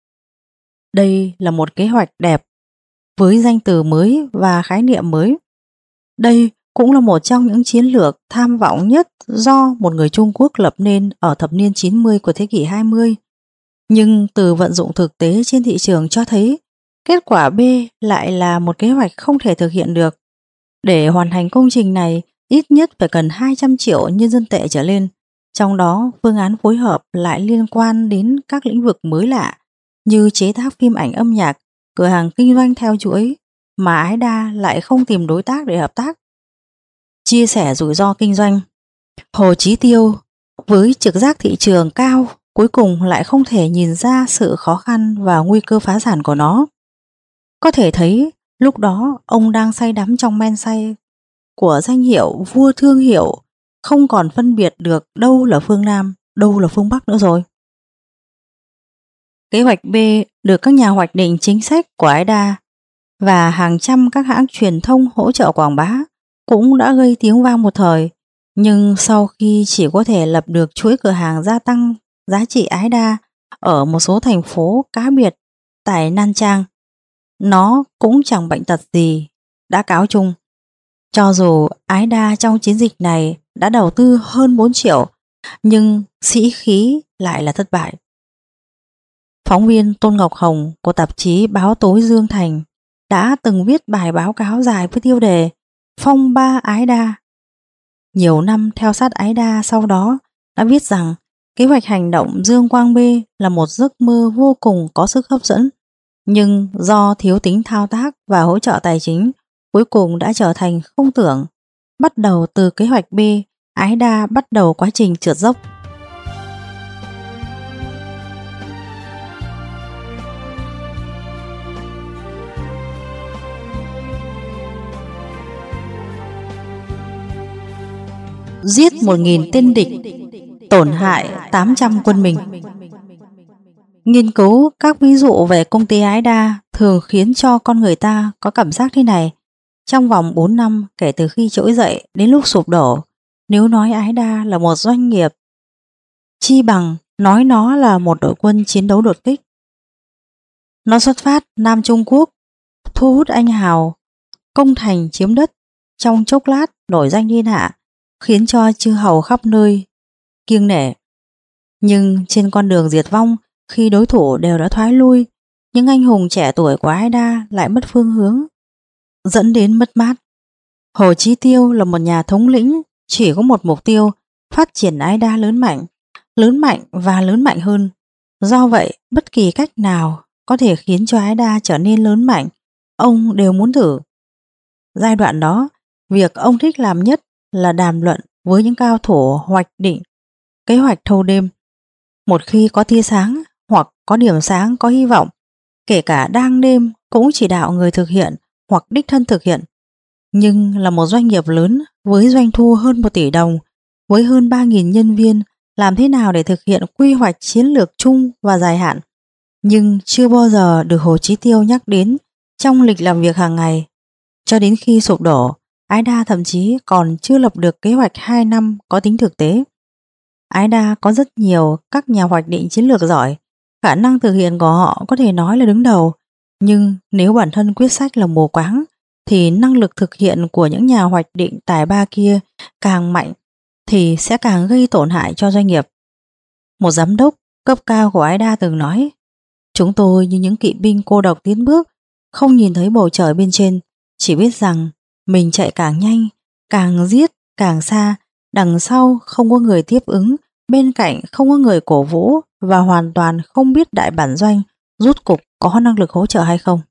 Đây là một kế hoạch đẹp với danh từ mới và khái niệm mới. Đây cũng là một trong những chiến lược tham vọng nhất do một người Trung Quốc lập nên ở thập niên 90 của thế kỷ 20. Nhưng từ vận dụng thực tế trên thị trường cho thấy kết quả B lại là một kế hoạch không thể thực hiện được. Để hoàn thành công trình này, ít nhất phải cần 200 triệu nhân dân tệ trở lên. Trong đó, phương án phối hợp lại liên quan đến các lĩnh vực mới lạ như chế tác phim ảnh âm nhạc, cửa hàng kinh doanh theo chuỗi mà Ái Đa lại không tìm đối tác để hợp tác. Chia sẻ rủi ro kinh doanh. Hồ Chí Tiêu với trực giác thị trường cao cuối cùng lại không thể nhìn ra sự khó khăn và nguy cơ phá sản của nó. Có thể thấy lúc đó ông đang say đắm trong men say của danh hiệu vua thương hiệu, không còn phân biệt được đâu là phương Nam, đâu là phương Bắc nữa rồi. Kế hoạch B được các nhà hoạch định chính sách của Ái Đa và hàng trăm các hãng truyền thông hỗ trợ quảng bá cũng đã gây tiếng vang một thời, nhưng sau khi chỉ có thể lập được chuỗi cửa hàng gia tăng giá trị Ái Đa ở một số thành phố cá biệt tại Nan Trang, nó cũng chẳng bệnh tật gì đã cáo chung. Cho dù Ái Đa trong chiến dịch này đã đầu tư hơn 4 triệu, nhưng sĩ khí lại là thất bại. Phóng viên Tôn Ngọc Hồng của tạp chí Báo Tối Dương Thành đã từng viết bài báo cáo dài với tiêu đề Phong ba Ái Đa. Nhiều năm theo sát Ái Đa sau đó đã viết rằng kế hoạch hành động Dương Quang B là một giấc mơ vô cùng có sức hấp dẫn, nhưng do thiếu tính thao tác và hỗ trợ tài chính, cuối cùng đã trở thành không tưởng. Bắt đầu từ kế hoạch B, Ái Đa bắt đầu quá trình trượt dốc. Giết 1.000 tên địch, tổn hại 800 quân mình. Nghiên cứu các ví dụ về công ty Ái Đa thường khiến cho con người ta có cảm giác thế này. Trong vòng 4 năm kể từ khi trỗi dậy đến lúc sụp đổ, nếu nói Ái Đa là một doanh nghiệp, chi bằng nói nó là một đội quân chiến đấu đột kích. Nó xuất phát Nam Trung Quốc, thu hút anh hào công thành chiếm đất, trong chốc lát nổi danh thiên hạ, khiến cho chư hầu khắp nơi kiêng nể. Nhưng trên con đường diệt vong, khi đối thủ đều đã thoái lui, những anh hùng trẻ tuổi của Ái Đa lại mất phương hướng, dẫn đến mất mát. Hồ Chí Tiêu là một nhà thống lĩnh, chỉ có một mục tiêu: phát triển Ái Đa lớn mạnh và lớn mạnh hơn. Do vậy, bất kỳ cách nào có thể khiến cho Ái Đa trở nên lớn mạnh, ông đều muốn thử. Giai đoạn đó, việc ông thích làm nhất là đàm luận với những cao thủ hoạch định kế hoạch thâu đêm. Một khi có tia sáng hoặc có điểm sáng có hy vọng, kể cả đang đêm cũng chỉ đạo người thực hiện hoặc đích thân thực hiện. Nhưng là một doanh nghiệp lớn với doanh thu hơn 1 tỷ đồng, với hơn 3.000 nhân viên, làm thế nào để thực hiện quy hoạch chiến lược chung và dài hạn, nhưng chưa bao giờ được Hồ Chí Tiêu nhắc đến trong lịch làm việc hàng ngày. Cho đến khi sụp đổ, Ái Đa thậm chí còn chưa lập được kế hoạch 2 năm có tính thực tế. Ái Đa có rất nhiều các nhà hoạch định chiến lược giỏi, khả năng thực hiện của họ có thể nói là đứng đầu, nhưng nếu bản thân quyết sách là mù quáng, thì năng lực thực hiện của những nhà hoạch định tài ba kia càng mạnh thì sẽ càng gây tổn hại cho doanh nghiệp. Một giám đốc cấp cao của Ái Đa từng nói: chúng tôi như những kỵ binh cô độc tiến bước, không nhìn thấy bầu trời bên trên, chỉ biết rằng mình chạy càng nhanh, càng giết càng xa, đằng sau không có người tiếp ứng, bên cạnh không có người cổ vũ, và hoàn toàn không biết đại bản doanh rút cục có năng lực hỗ trợ hay không.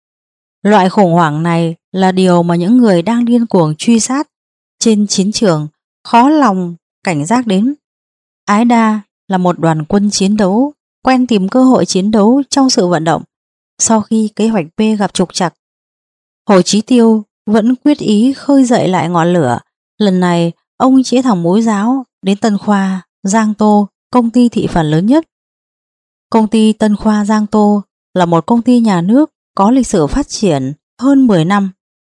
Loại khủng hoảng này là điều mà những người đang điên cuồng truy sát trên chiến trường khó lòng cảnh giác đến. Ái Đa là một đoàn quân chiến đấu, quen tìm cơ hội chiến đấu trong sự vận động. Sau khi kế hoạch B gặp trục trặc, Hồ Chí Tiêu vẫn quyết ý khơi dậy lại ngọn lửa. Lần này ông chĩa thẳng mũi giáo đến Tân Khoa, Giang Tô, công ty thị phần lớn nhất. Công ty Tân Khoa Giang Tô là một công ty nhà nước có lịch sử phát triển hơn 10 năm.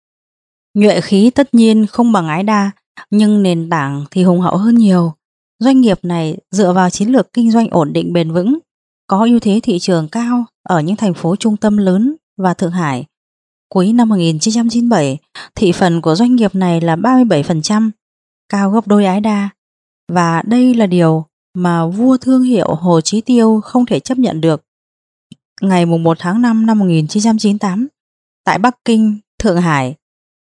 Nhuệ khí tất nhiên không bằng Ái Đa, nhưng nền tảng thì hùng hậu hơn nhiều. Doanh nghiệp này dựa vào chiến lược kinh doanh ổn định bền vững, có ưu thế thị trường cao ở những thành phố trung tâm lớn và Thượng Hải. Cuối năm 1997, thị phần của doanh nghiệp này là 37%, cao gấp đôi Ái Đa. Và đây là điều mà vua thương hiệu Hồ Chí Tiêu không thể chấp nhận được. Ngày 1 tháng 5 năm 1998, tại Bắc Kinh, Thượng Hải,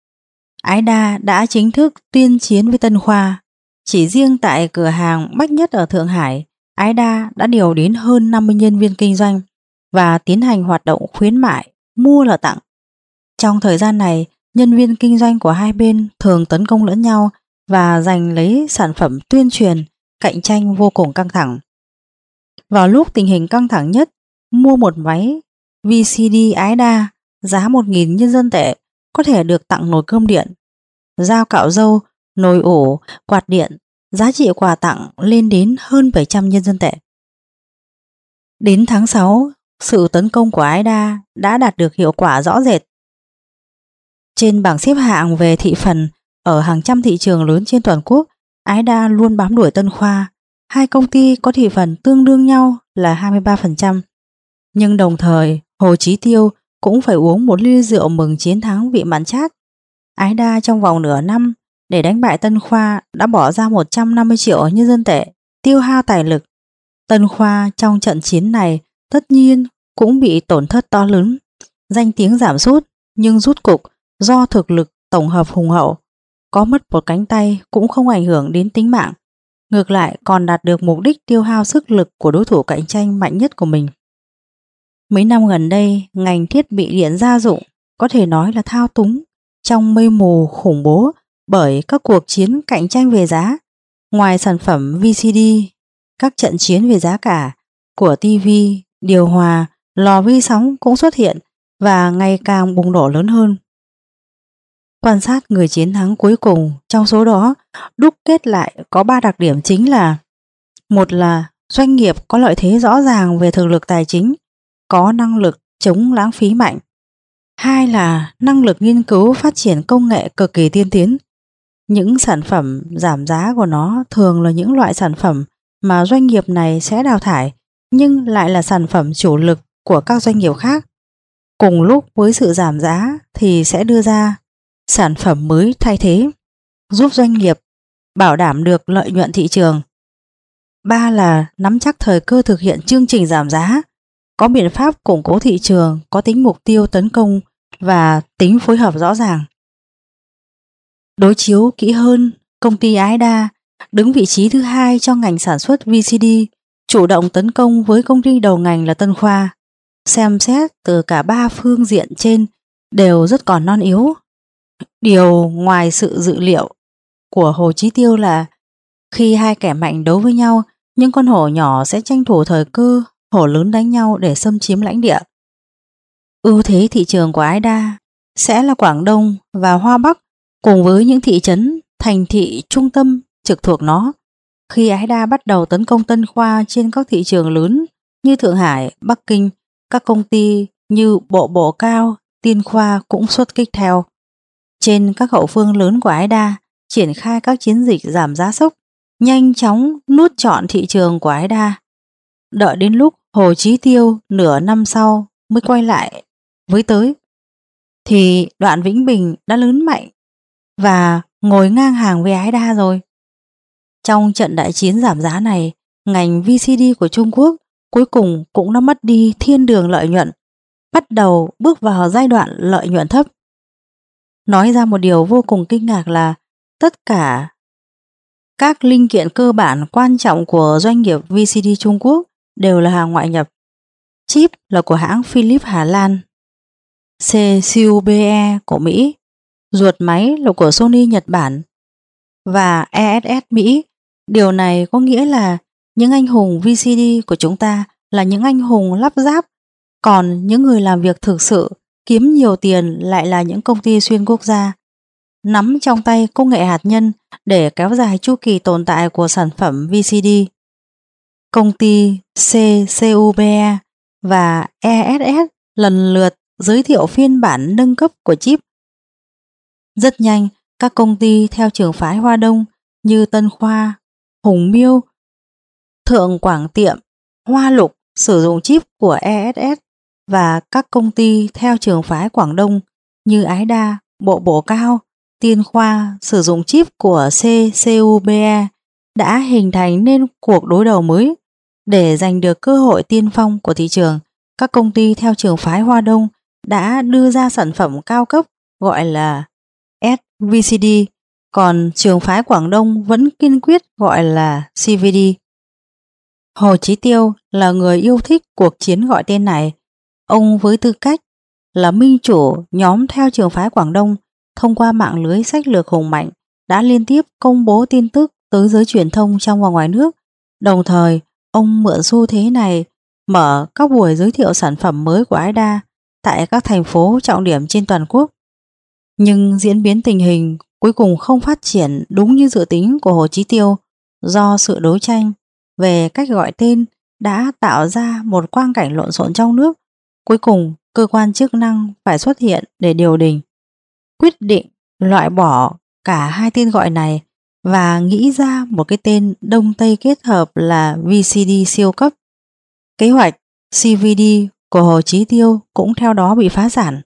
Ái Đa đã chính thức tuyên chiến với Tân Khoa. Chỉ riêng tại cửa hàng Bách Nhất ở Thượng Hải, Ái Đa đã điều đến hơn 50 nhân viên kinh doanh và tiến hành hoạt động khuyến mại, mua là tặng. Trong thời gian này, nhân viên kinh doanh của hai bên thường tấn công lẫn nhau và giành lấy sản phẩm tuyên truyền, cạnh tranh vô cùng căng thẳng. Vào lúc tình hình căng thẳng nhất, mua một máy VCD Ái Đa giá 1.000 nhân dân tệ có thể được tặng nồi cơm điện, dao cạo râu, nồi ủ, quạt điện, giá trị quà tặng lên đến hơn 700 nhân dân tệ. Đến tháng 6, sự tấn công của Ái Đa đã đạt được hiệu quả rõ rệt. Trên bảng xếp hạng về thị phần ở hàng trăm thị trường lớn trên toàn quốc, Ái Đa luôn bám đuổi Tân Khoa. Hai công ty có thị phần tương đương nhau là 23%. Nhưng đồng thời, Hồ Chí Tiêu cũng phải uống một ly rượu mừng chiến thắng vị mặn chát. Ái Đa trong vòng nửa năm để đánh bại Tân Khoa đã bỏ ra 150 triệu nhân dân tệ, tiêu hao tài lực. Tân Khoa trong trận chiến này tất nhiên cũng bị tổn thất to lớn, danh tiếng giảm sút, nhưng rút cục do thực lực tổng hợp hùng hậu, có mất một cánh tay cũng không ảnh hưởng đến tính mạng, ngược lại còn đạt được mục đích tiêu hao sức lực của đối thủ cạnh tranh mạnh nhất của mình. Mấy năm gần đây, ngành thiết bị điện gia dụng có thể nói là thao túng trong mây mù khủng bố bởi các cuộc chiến cạnh tranh về giá. Ngoài sản phẩm VCD, các trận chiến về giá cả của TV, điều hòa, lò vi sóng cũng xuất hiện và ngày càng bùng nổ lớn hơn. Quan sát người chiến thắng cuối cùng trong số đó đúc kết lại có 3 đặc điểm chính là: một là doanh nghiệp có lợi thế rõ ràng về thực lực tài chính, có năng lực chống lãng phí mạnh. Hai là năng lực nghiên cứu phát triển công nghệ cực kỳ tiên tiến. Những sản phẩm giảm giá của nó thường là những loại sản phẩm mà doanh nghiệp này sẽ đào thải, nhưng lại là sản phẩm chủ lực của các doanh nghiệp khác. cùng lúc với sự giảm giá thì sẽ đưa ra sản phẩm mới thay thế, giúp doanh nghiệp bảo đảm được lợi nhuận thị trường. 3 là nắm chắc thời cơ thực hiện chương trình giảm giá, có biện pháp củng cố thị trường, có tính mục tiêu tấn công và tính phối hợp rõ ràng. Đối chiếu kỹ hơn, công ty AIDA đứng vị trí thứ 2 trong ngành sản xuất VCD, chủ động tấn công với công ty đầu ngành là Tân Khoa. Xem xét từ cả 3 phương diện trên đều rất còn non yếu. Điều ngoài sự dự liệu của Hồ Chí Tiêu là khi hai kẻ mạnh đấu với nhau, những con hổ nhỏ sẽ tranh thủ thời cơ hổ lớn đánh nhau để xâm chiếm lãnh địa. Ưu thế thị trường của AIDA sẽ là Quảng Đông và Hoa Bắc cùng với những thị trấn, thành thị trung tâm trực thuộc nó. Khi AIDA bắt đầu tấn công Tân Khoa trên các thị trường lớn như Thượng Hải, Bắc Kinh, các công ty như Bộ Cao, Tiên Khoa cũng xuất kích theo. Trên các hậu phương lớn của AIDA triển khai các chiến dịch giảm giá sốc, nhanh chóng nuốt trọn thị trường của AIDA. Đợi đến lúc Hồ Chí Tiêu nửa năm sau mới quay lại với tới, thì Đoạn Vĩnh Bình đã lớn mạnh và ngồi ngang hàng với AIDA rồi. Trong trận đại chiến giảm giá này, ngành VCD của Trung Quốc cuối cùng cũng đã mất đi thiên đường lợi nhuận, bắt đầu bước vào giai đoạn lợi nhuận thấp. Nói ra một điều vô cùng kinh ngạc là tất cả các linh kiện cơ bản quan trọng của doanh nghiệp VCD Trung Quốc đều là hàng ngoại nhập. Chip là của hãng Philips Hà Lan, CCUBE của Mỹ, ruột máy là của Sony Nhật Bản và ESS Mỹ. Điều này có nghĩa là những anh hùng VCD của chúng ta là những anh hùng lắp ráp, còn những người làm việc thực sự kiếm nhiều tiền lại là những công ty xuyên quốc gia, nắm trong tay công nghệ hạt nhân để kéo dài chu kỳ tồn tại của sản phẩm VCD. Công ty CCUBE và ESS lần lượt giới thiệu phiên bản nâng cấp của chip. Rất nhanh, các công ty theo trường phái Hoa Đông như Tân Khoa, Hùng Miêu, Thượng Quảng Tiệm, Hoa Lục sử dụng chip của ESS và các công ty theo trường phái Quảng Đông như AIDA, Bộ Cao, Tiên Khoa sử dụng chip của CCUBE đã hình thành nên cuộc đối đầu mới. Để giành được cơ hội tiên phong của thị trường, các công ty theo trường phái Hoa Đông đã đưa ra sản phẩm cao cấp gọi là SVCD, còn trường phái Quảng Đông vẫn kiên quyết gọi là CVD. Hồ Chí Tiêu là người yêu thích cuộc chiến gọi tên này. Ông với tư cách là minh chủ nhóm theo trường phái Quảng Đông, thông qua mạng lưới sách lược hùng mạnh đã liên tiếp công bố tin tức tới giới truyền thông trong và ngoài nước. Đồng thời, ông mượn xu thế này mở các buổi giới thiệu sản phẩm mới của AIDA tại các thành phố trọng điểm trên toàn quốc. Nhưng diễn biến tình hình cuối cùng không phát triển đúng như dự tính của Hồ Chí Tiêu, do sự đấu tranh về cách gọi tên đã tạo ra một quang cảnh lộn xộn trong nước. Cuối cùng, cơ quan chức năng phải xuất hiện để điều đình, quyết định loại bỏ cả hai tên gọi này và nghĩ ra một cái tên Đông Tây kết hợp là VCD siêu cấp. Kế hoạch CVD của Hồ Chí Tiêu cũng theo đó bị phá sản.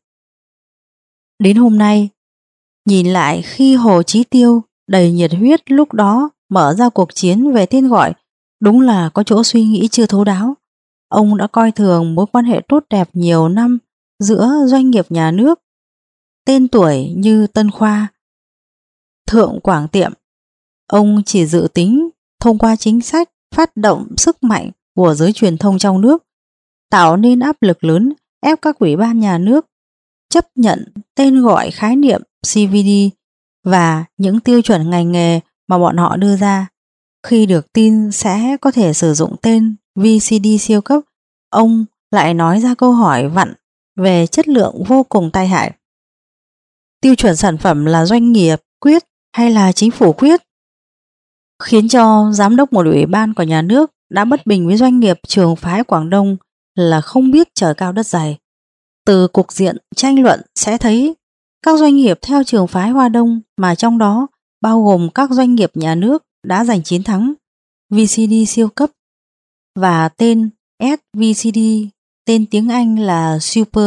Đến hôm nay, nhìn lại khi Hồ Chí Tiêu đầy nhiệt huyết lúc đó mở ra cuộc chiến về tên gọi, đúng là có chỗ suy nghĩ chưa thấu đáo. Ông đã coi thường mối quan hệ tốt đẹp nhiều năm giữa doanh nghiệp nhà nước tên tuổi như Tân Khoa, Thượng Quảng Tiệm. Ông chỉ dự tính thông qua chính sách phát động sức mạnh của giới truyền thông trong nước, tạo nên áp lực lớn ép các ủy ban nhà nước chấp nhận tên gọi khái niệm CVD và những tiêu chuẩn ngành nghề mà bọn họ đưa ra. Khi được tin sẽ có thể sử dụng tên VCD siêu cấp, ông lại nói ra câu hỏi vặn về chất lượng vô cùng tai hại. Tiêu chuẩn sản phẩm là doanh nghiệp quyết hay là chính phủ quyết? Khiến cho giám đốc một ủy ban của nhà nước đã bất bình với doanh nghiệp trường phái Quảng Đông là không biết trời cao đất dày. Từ cục diện tranh luận sẽ thấy các doanh nghiệp theo trường phái Hoa Đông, mà trong đó bao gồm các doanh nghiệp nhà nước đã giành chiến thắng VCD siêu cấp và tên SVCD, tên tiếng Anh là Super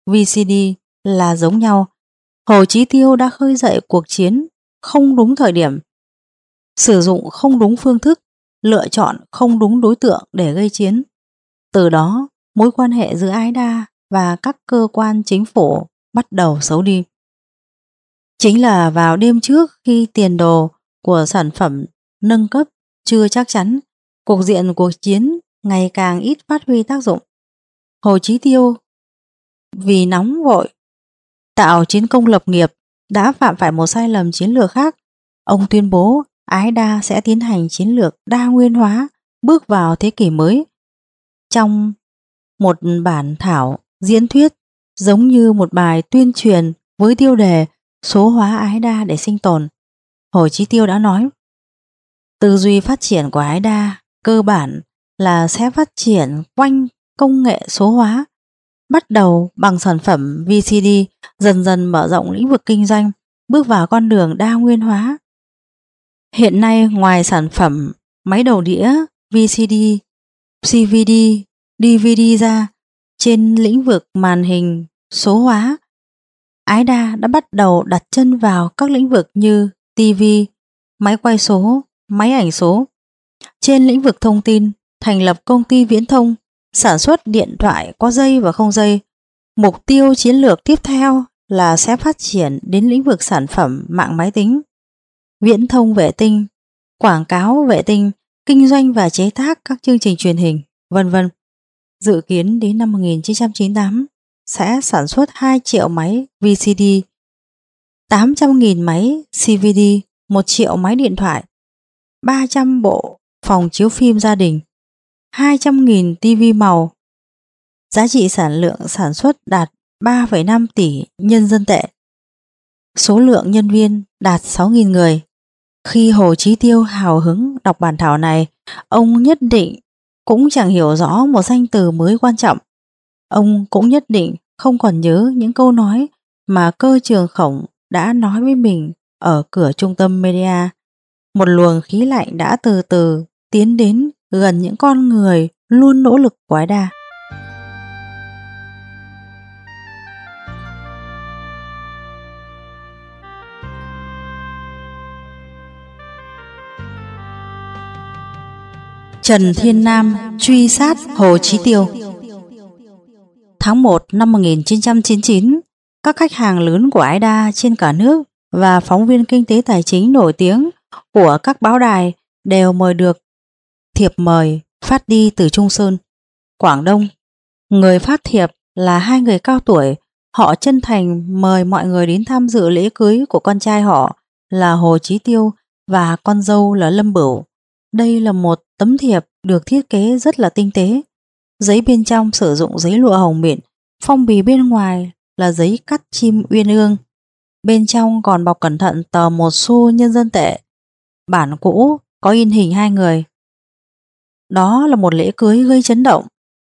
VCD là giống nhau. Hồ Chí Tiêu đã khơi dậy cuộc chiến không đúng thời điểm, sử dụng không đúng phương thức, lựa chọn không đúng đối tượng để gây chiến. Từ đó, mối quan hệ giữa Ái Đa và các cơ quan chính phủ bắt đầu xấu đi. Chính là vào đêm trước khi tiền đồ của sản phẩm nâng cấp chưa chắc chắn, cục diện cuộc chiến ngày càng ít phát huy tác dụng. Hồ Chí Tiêu vì nóng vội tạo chiến công lập nghiệp đã phạm phải một sai lầm chiến lược khác. Ông tuyên bố Ái Đa sẽ tiến hành chiến lược đa nguyên hóa, bước vào thế kỷ mới. Trong một bản thảo diễn thuyết giống như một bài tuyên truyền với tiêu đề số hóa Ái Đa để sinh tồn, Hồ Chí Tiêu đã nói: tư duy phát triển của Ái Đa cơ bản là sẽ phát triển quanh công nghệ số hóa, bắt đầu bằng sản phẩm VCD, dần dần mở rộng lĩnh vực kinh doanh, bước vào con đường đa nguyên hóa. Hiện nay ngoài sản phẩm máy đầu đĩa VCD, CVD, DVD ra, trên lĩnh vực màn hình số hóa, Ái Đa đã bắt đầu đặt chân vào các lĩnh vực như TV, máy quay số, máy ảnh số. Trên lĩnh vực thông tin, thành lập công ty viễn thông, sản xuất điện thoại có dây và không dây. Mục tiêu chiến lược tiếp theo là sẽ phát triển đến lĩnh vực sản phẩm mạng máy tính, viễn thông vệ tinh, quảng cáo vệ tinh, kinh doanh và chế tác các chương trình truyền hình, vân vân. Dự kiến đến năm 1998 sẽ sản xuất 2 triệu máy VCD, 800.000 máy CVD, 1 triệu máy điện thoại, 300 bộ phòng chiếu phim gia đình, 200.000 TV màu. Giá trị sản lượng sản xuất đạt 3,5 tỷ nhân dân tệ. Số lượng nhân viên đạt 6.000 người. Khi Hồ Chí Tiêu hào hứng đọc bản thảo này, ông nhất định cũng chẳng hiểu rõ một danh từ mới quan trọng. Ông cũng nhất định không còn nhớ những câu nói mà Cơ Trường Khổng đã nói với mình ở cửa trung tâm media. Một luồng khí lạnh đã từ từ tiến đến gần những con người luôn nỗ lực của Ái Đa. Trần Thiên Nam truy sát Hồ Chí Tiêu. Tháng 1 năm 1999, các khách hàng lớn của Ái Đa trên cả nước và phóng viên kinh tế tài chính nổi tiếng của các báo đài đều mời được thiệp mời phát đi từ Trung Sơn, Quảng Đông. Người phát thiệp là 2 người cao tuổi. Họ chân thành mời mọi người đến tham dự lễ cưới của con trai họ là Hồ Chí Tiêu và con dâu là Lâm Bửu. Đây là một tấm thiệp được thiết kế rất là tinh tế. Giấy bên trong sử dụng giấy lụa hồng mịn, phong bì bên ngoài là giấy cắt chim uyên ương. Bên trong còn bọc cẩn thận tờ 1 xu nhân dân tệ. Bản cũ có in hình 2 người. Đó là một lễ cưới gây chấn động.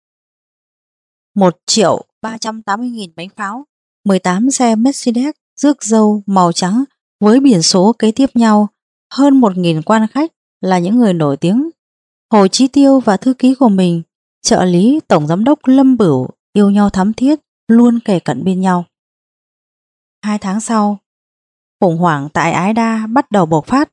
1.380.000 bánh pháo, 18 xe Mercedes rước dâu màu trắng với biển số kế tiếp nhau, hơn 1.000 quan khách là những người nổi tiếng. Hồ Chí Tiêu và thư ký của mình, trợ lý tổng giám đốc Lâm Bửu yêu nhau thắm thiết, luôn kề cận bên nhau. 2 tháng sau, khủng hoảng tại Ái Đa bắt đầu bộc phát.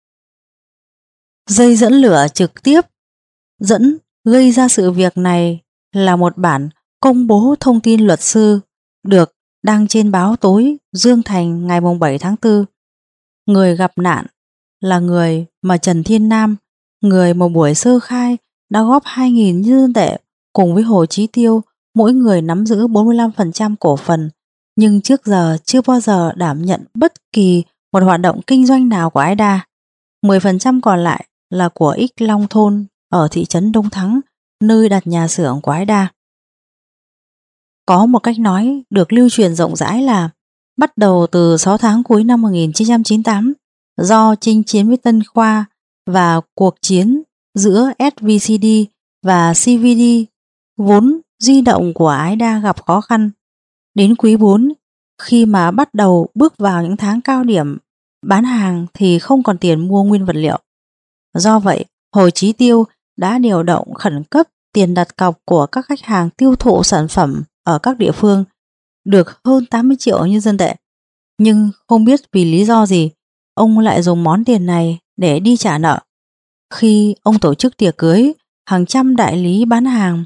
Dây dẫn lửa trực tiếp gây ra sự việc này là một bản công bố thông tin luật sư được đăng trên báo tối Dương Thành ngày 7 tháng 4. Người gặp nạn là người mà Trần Thiên Nam, người một buổi sơ khai đã góp 2.000 nhân dân tệ cùng với Hồ Chí Tiêu, mỗi người nắm giữ 45% cổ phần, nhưng trước giờ chưa bao giờ đảm nhận bất kỳ một hoạt động kinh doanh nào của Ái Đa. 10% còn lại là của Ích Long Thôn ở thị trấn Đông Thắng, nơi đặt nhà xưởng của Ái Đa. Có một cách nói được lưu truyền rộng rãi là bắt đầu từ 6 tháng cuối năm 1998, do chinh chiến với Tân Khoa và cuộc chiến giữa SVCD và CVD, vốn di động của Ái Đa gặp khó khăn. Đến quý 4, khi mà bắt đầu bước vào những tháng cao điểm bán hàng thì không còn tiền mua nguyên vật liệu. Do vậy, Hồ Chí Tiêu đã điều động khẩn cấp tiền đặt cọc của các khách hàng tiêu thụ sản phẩm ở các địa phương. được hơn 80 triệu nhân dân tệ. Nhưng không biết vì lý do gì, ông lại dùng món tiền này để đi trả nợ. Khi ông tổ chức tiệc cưới, hàng trăm đại lý bán hàng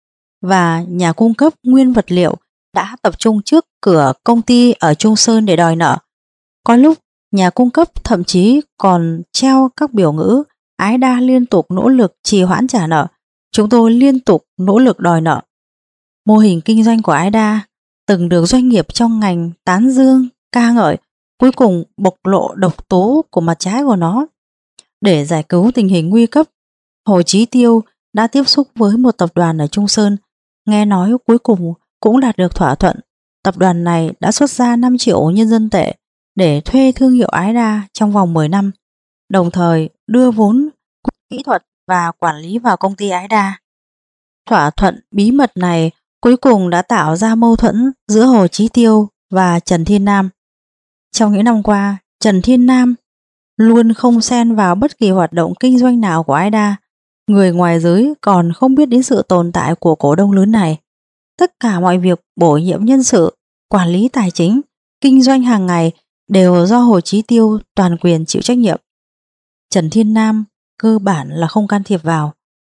và nhà cung cấp nguyên vật liệu đã tập trung trước cửa công ty ở Trung Sơn để đòi nợ. Có lúc nhà cung cấp thậm chí còn treo các biểu ngữ: Ái Đa liên tục nỗ lực trì hoãn trả nợ, chúng tôi liên tục nỗ lực đòi nợ. Mô hình kinh doanh của Ái Đa từng được doanh nghiệp trong ngành tán dương, ca ngợi, cuối cùng bộc lộ độc tố của mặt trái của nó. Để giải cứu tình hình nguy cấp, Hồ Chí Tiêu đã tiếp xúc với một tập đoàn ở Trung Sơn, nghe nói cuối cùng cũng đạt được thỏa thuận. Tập đoàn này đã xuất ra 5 triệu nhân dân tệ để thuê thương hiệu Ái Đa trong vòng 10 năm, đồng thời đưa vốn kỹ thuật và quản lý vào công ty Ái Đa. Thỏa thuận bí mật này cuối cùng đã tạo ra mâu thuẫn giữa Hồ Chí Tiêu và Trần Thiên Nam. Trong những năm qua, Trần Thiên Nam luôn không xen vào bất kỳ hoạt động kinh doanh nào của Ái Đa. Người ngoài giới còn không biết đến sự tồn tại của cổ đông lớn này. Tất cả mọi việc bổ nhiệm nhân sự, quản lý tài chính, kinh doanh hàng ngày đều do Hồ Chí Tiêu toàn quyền chịu trách nhiệm. Trần Thiên Nam cơ bản là không can thiệp vào.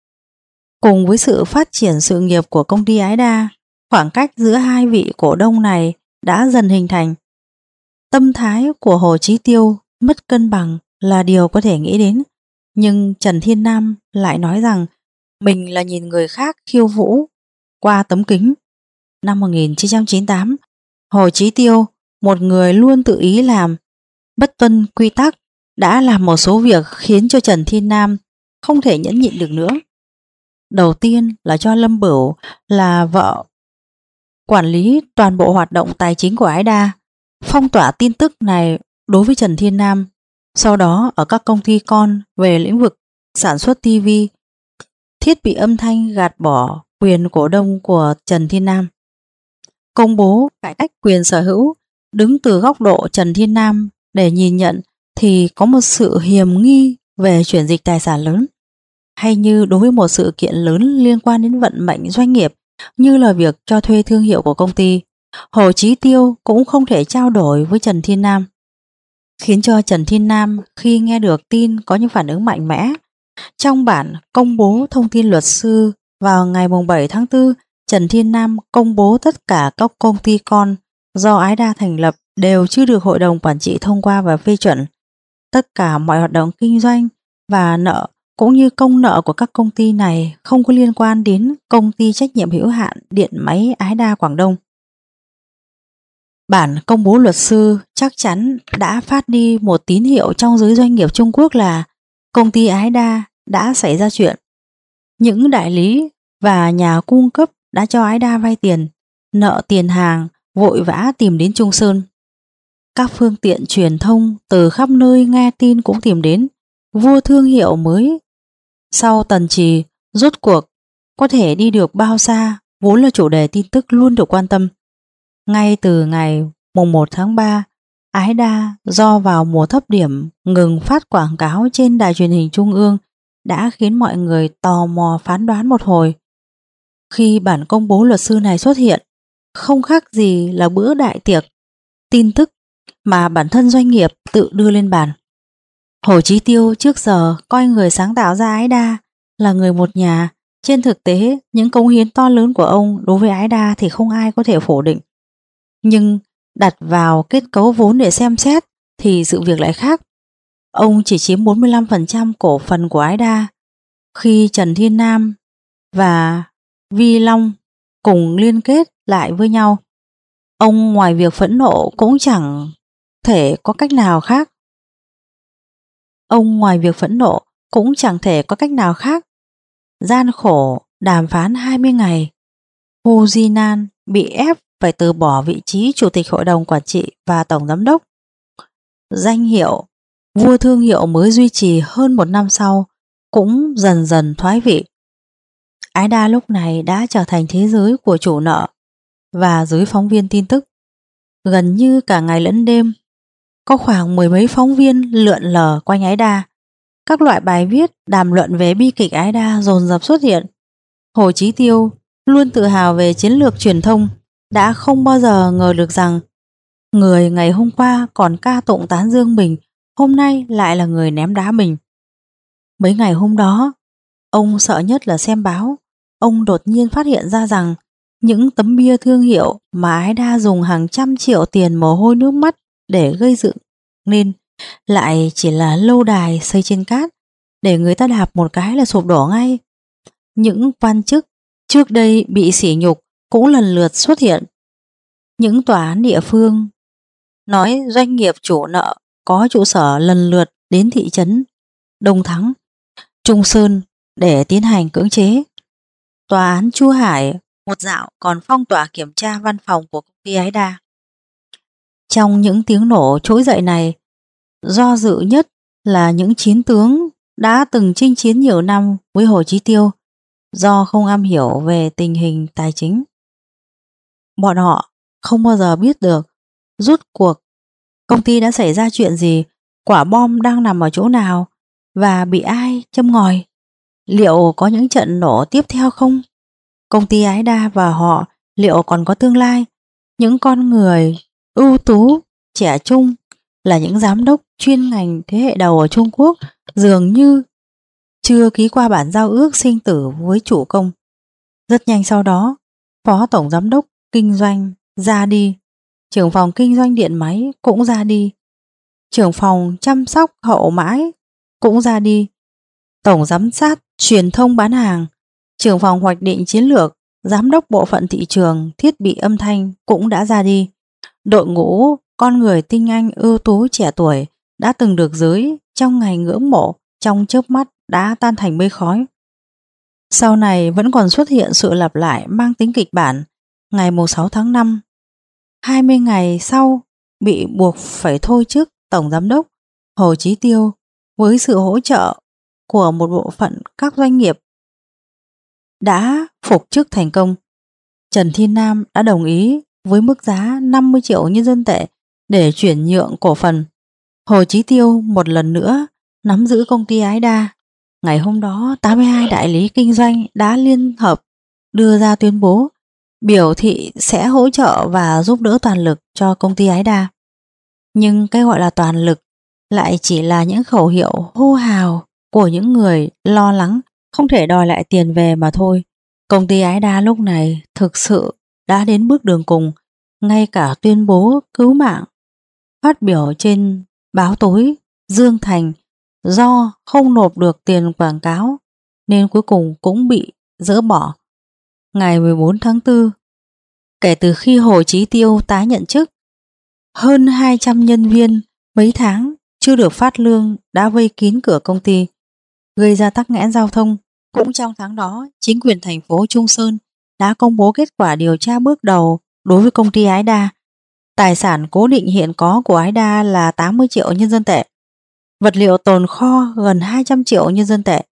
Cùng với sự phát triển sự nghiệp của công ty Ái Đa, khoảng cách giữa hai vị cổ đông này đã dần hình thành. Tâm thái của Hồ Chí Tiêu mất cân bằng là điều có thể nghĩ đến, nhưng Trần Thiên Nam lại nói rằng mình là nhìn người khác khiêu vũ qua tấm kính. Năm 1998, Hồ Chí Tiêu, một người luôn tự ý làm, bất tuân quy tắc, đã làm một số việc khiến cho Trần Thiên Nam không thể nhẫn nhịn được nữa. Đầu tiên là cho Lâm Bửu, là vợ, quản lý toàn bộ hoạt động tài chính của Ái Đa, phong tỏa tin tức này đối với Trần Thiên Nam. Sau đó ở các công ty con về lĩnh vực sản xuất TV, thiết bị âm thanh gạt bỏ quyền cổ đông của Trần Thiên Nam. Công bố cải cách quyền sở hữu. Đứng từ góc độ Trần Thiên Nam để nhìn nhận thì có một sự hiềm nghi về chuyển dịch tài sản lớn. Hay như đối với một sự kiện lớn liên quan đến vận mệnh doanh nghiệp như là việc cho thuê thương hiệu của công ty, Hồ Chí Tiêu cũng không thể trao đổi với Trần Thiên Nam, khiến cho Trần Thiên Nam khi nghe được tin có những phản ứng mạnh mẽ. Trong bản công bố thông tin luật sư vào ngày 7 tháng 4, Trần Thiên Nam công bố tất cả các công ty con do Ái Đa thành lập đều chưa được Hội đồng Quản trị thông qua và phê chuẩn. Tất cả mọi hoạt động kinh doanh và nợ cũng như công nợ của các công ty này không có liên quan đến công ty trách nhiệm hữu hạn điện máy Ái Đa Quảng Đông. Bản công bố luật sư chắc chắn đã phát đi một tín hiệu trong giới doanh nghiệp Trung Quốc là công ty Ái Đa đã xảy ra chuyện. Những đại lý và nhà cung cấp đã cho Ái Đa vay tiền, nợ tiền hàng vội vã tìm đến Trung Sơn. Các phương tiện truyền thông từ khắp nơi nghe tin cũng tìm đến. Vua thương hiệu mới sau Tần Trì rốt cuộc có thể đi được bao xa vốn là chủ đề tin tức luôn được quan tâm. Ngay từ ngày 1 tháng 3, Ái Đa do vào mùa thấp điểm ngừng phát quảng cáo trên đài truyền hình trung ương đã khiến mọi người tò mò phán đoán một hồi. Khi bản công bố luật sư này xuất hiện, không khác gì là bữa đại tiệc tin tức mà bản thân doanh nghiệp tự đưa lên bàn. Hồ Chí Tiêu trước giờ coi người sáng tạo ra Ái Đa là người một nhà. Trên thực tế, những cống hiến to lớn của ông đối với Ái Đa thì không ai có thể phủ định. Nhưng đặt vào kết cấu vốn để xem xét thì sự việc lại khác. Ông chỉ chiếm 45% cổ phần của Ái Đa. Khi Trần Thiên Nam và Vi Long cùng liên kết lại với nhau, ông ngoài việc phẫn nộ cũng chẳng thể có cách nào khác. Gian khổ đàm phán 20 ngày, Hu Jinan bị ép phải từ bỏ vị trí chủ tịch hội đồng quản trị và tổng giám đốc. Danh hiệu vua thương hiệu mới duy trì hơn một năm sau cũng dần dần thoái vị. Ái Đa lúc này đã trở thành thế giới của chủ nợ và giới phóng viên tin tức. Gần như cả ngày lẫn đêm, có khoảng 10 mấy phóng viên lượn lờ quanh Ái Đa. Các loại bài viết đàm luận về bi kịch Ái Đa dồn dập xuất hiện. Hồ Chí Tiêu luôn tự hào về chiến lược truyền thông, đã không bao giờ ngờ được rằng người ngày hôm qua còn ca tụng tán dương mình, hôm nay lại là người ném đá mình. Mấy ngày hôm đó, ông sợ nhất là xem báo. Ông đột nhiên phát hiện ra rằng những tấm bia thương hiệu mà Ái Đa dùng hàng trăm triệu tiền mồ hôi nước mắt để gây dựng nên lại chỉ là lâu đài xây trên cát, để người ta đạp một cái là sụp đổ ngay. Những quan chức trước đây bị sỉ nhục cũng lần lượt xuất hiện. Những tòa án địa phương nói doanh nghiệp chủ nợ có trụ sở lần lượt đến thị trấn Đông Thắng, Trung Sơn để tiến hành cưỡng chế. Tòa án Chu Hải một dạo còn phong tỏa kiểm tra văn phòng của công ty Ái Đa. Trong những tiếng nổ trỗi dậy này, do dự nhất là những chiến tướng đã từng chinh chiến nhiều năm với Hồ Chí Tiêu, do không am hiểu về tình hình tài chính. Bọn họ không bao giờ biết được rốt cuộc công ty đã xảy ra chuyện gì, quả bom đang nằm ở chỗ nào và bị ai châm ngòi. Liệu có những trận nổ tiếp theo không? Công ty Ái Đa và họ liệu còn có tương lai? Những con người ưu tú, trẻ trung là những giám đốc chuyên ngành thế hệ đầu ở Trung Quốc dường như chưa ký qua bản giao ước sinh tử với chủ công. Rất nhanh sau đó, phó tổng giám đốc kinh doanh ra đi, trưởng phòng kinh doanh điện máy cũng ra đi, trưởng phòng chăm sóc hậu mãi cũng ra đi, tổng giám sát truyền thông bán hàng, trưởng phòng hoạch định chiến lược, giám đốc bộ phận thị trường thiết bị âm thanh cũng đã ra đi. Đội ngũ con người tinh anh ưu tú trẻ tuổi đã từng được giới trong ngày ngưỡng mộ trong chớp mắt đã tan thành mây khói. Sau này vẫn còn xuất hiện sự lặp lại mang tính kịch bản. Ngày 6 tháng 5, 20 ngày sau bị buộc phải thôi chức tổng giám đốc, Hồ Chí Tiêu với sự hỗ trợ của một bộ phận các doanh nghiệp đã phục chức thành công. Trần Thiên Nam đã đồng ý với mức giá 50 triệu nhân dân tệ để chuyển nhượng cổ phần. Hồ Chí Tiêu một lần nữa nắm giữ công ty Ái Đa. Ngày hôm đó, 82 đại lý kinh doanh đã liên hợp đưa ra tuyên bố biểu thị sẽ hỗ trợ và giúp đỡ toàn lực cho công ty Ái Đa. Nhưng cái gọi là toàn lực lại chỉ là những khẩu hiệu hô hào của những người lo lắng không thể đòi lại tiền về mà thôi. Công ty Ái Đa lúc này thực sự đã đến bước đường cùng, ngay cả tuyên bố cứu mạng phát biểu trên báo tối Dương Thành do không nộp được tiền quảng cáo nên cuối cùng cũng bị dỡ bỏ. Ngày 14 tháng 4, kể từ khi Hồ Chí Tiêu tái nhận chức, hơn 200 nhân viên mấy tháng chưa được phát lương đã vây kín cửa công ty, gây ra tắc nghẽn giao thông. Cũng trong tháng đó, chính quyền thành phố Trung Sơn đã công bố kết quả điều tra bước đầu đối với công ty Ái Đa. Tài sản cố định hiện có của Ái Đa là 80 triệu nhân dân tệ, vật liệu tồn kho gần 200 triệu nhân dân tệ.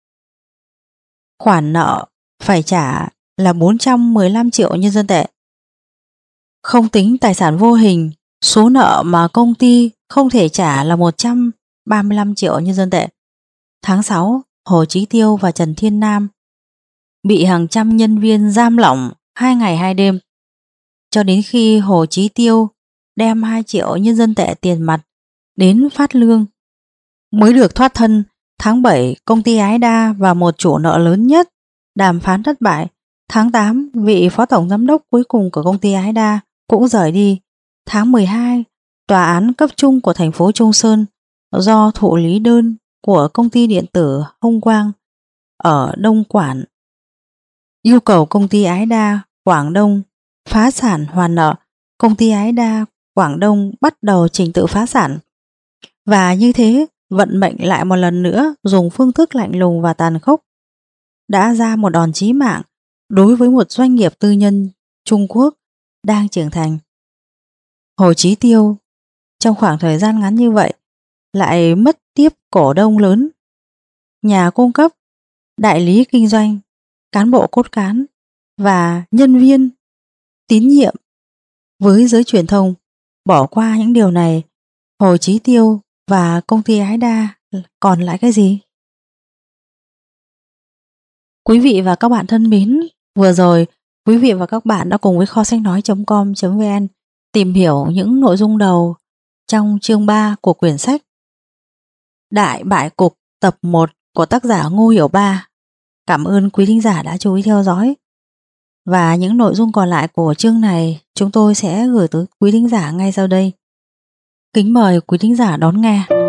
Khoản nợ phải trả là 415 triệu nhân dân tệ. Không tính tài sản vô hình, số nợ mà công ty không thể trả là 135 triệu nhân dân tệ. Tháng 6, Hồ Chí Tiêu và Trần Thiên Nam bị hàng trăm nhân viên giam lỏng 2 ngày 2 đêm, cho đến khi Hồ Chí Tiêu đem 2 triệu nhân dân tệ tiền mặt đến phát lương mới được thoát thân. Tháng 7, công ty Ái Đa và một chủ nợ lớn nhất đàm phán thất bại. Tháng 8, vị phó tổng giám đốc cuối cùng của công ty Ái Đa cũng rời đi. Tháng 12, tòa án cấp trung của thành phố Trung Sơn do thụ lý đơn của công ty điện tử Hồng Quang ở Đông Quản yêu cầu công ty Ái Đa Quảng Đông phá sản hoàn nợ. Công ty Ái Đa Quảng Đông bắt đầu trình tự phá sản. Và như thế, vận mệnh lại một lần nữa dùng phương thức lạnh lùng và tàn khốc đã ra một đòn chí mạng đối với một doanh nghiệp tư nhân Trung Quốc đang trưởng thành. Hồ Chí Tiêu trong khoảng thời gian ngắn như vậy lại mất tiếp cổ đông lớn, nhà cung cấp, đại lý kinh doanh, cán bộ cốt cán và nhân viên tín nhiệm với giới truyền thông. Bỏ qua những điều này, Hồ Chí Tiêu và công ty Ái Đa còn lại cái gì? Quý vị và các bạn thân mến, vừa rồi Quý vị và các bạn đã cùng với kho sách nói.com.vn tìm hiểu những nội dung đầu trong chương 3 của quyển sách Đại Bại Cục tập 1 của tác giả Ngô Hiểu Ba. Cảm ơn quý thính giả đã chú ý theo dõi. Và những nội dung còn lại của chương này chúng tôi sẽ gửi tới quý thính giả ngay sau đây. Kính mời quý thính giả đón nghe.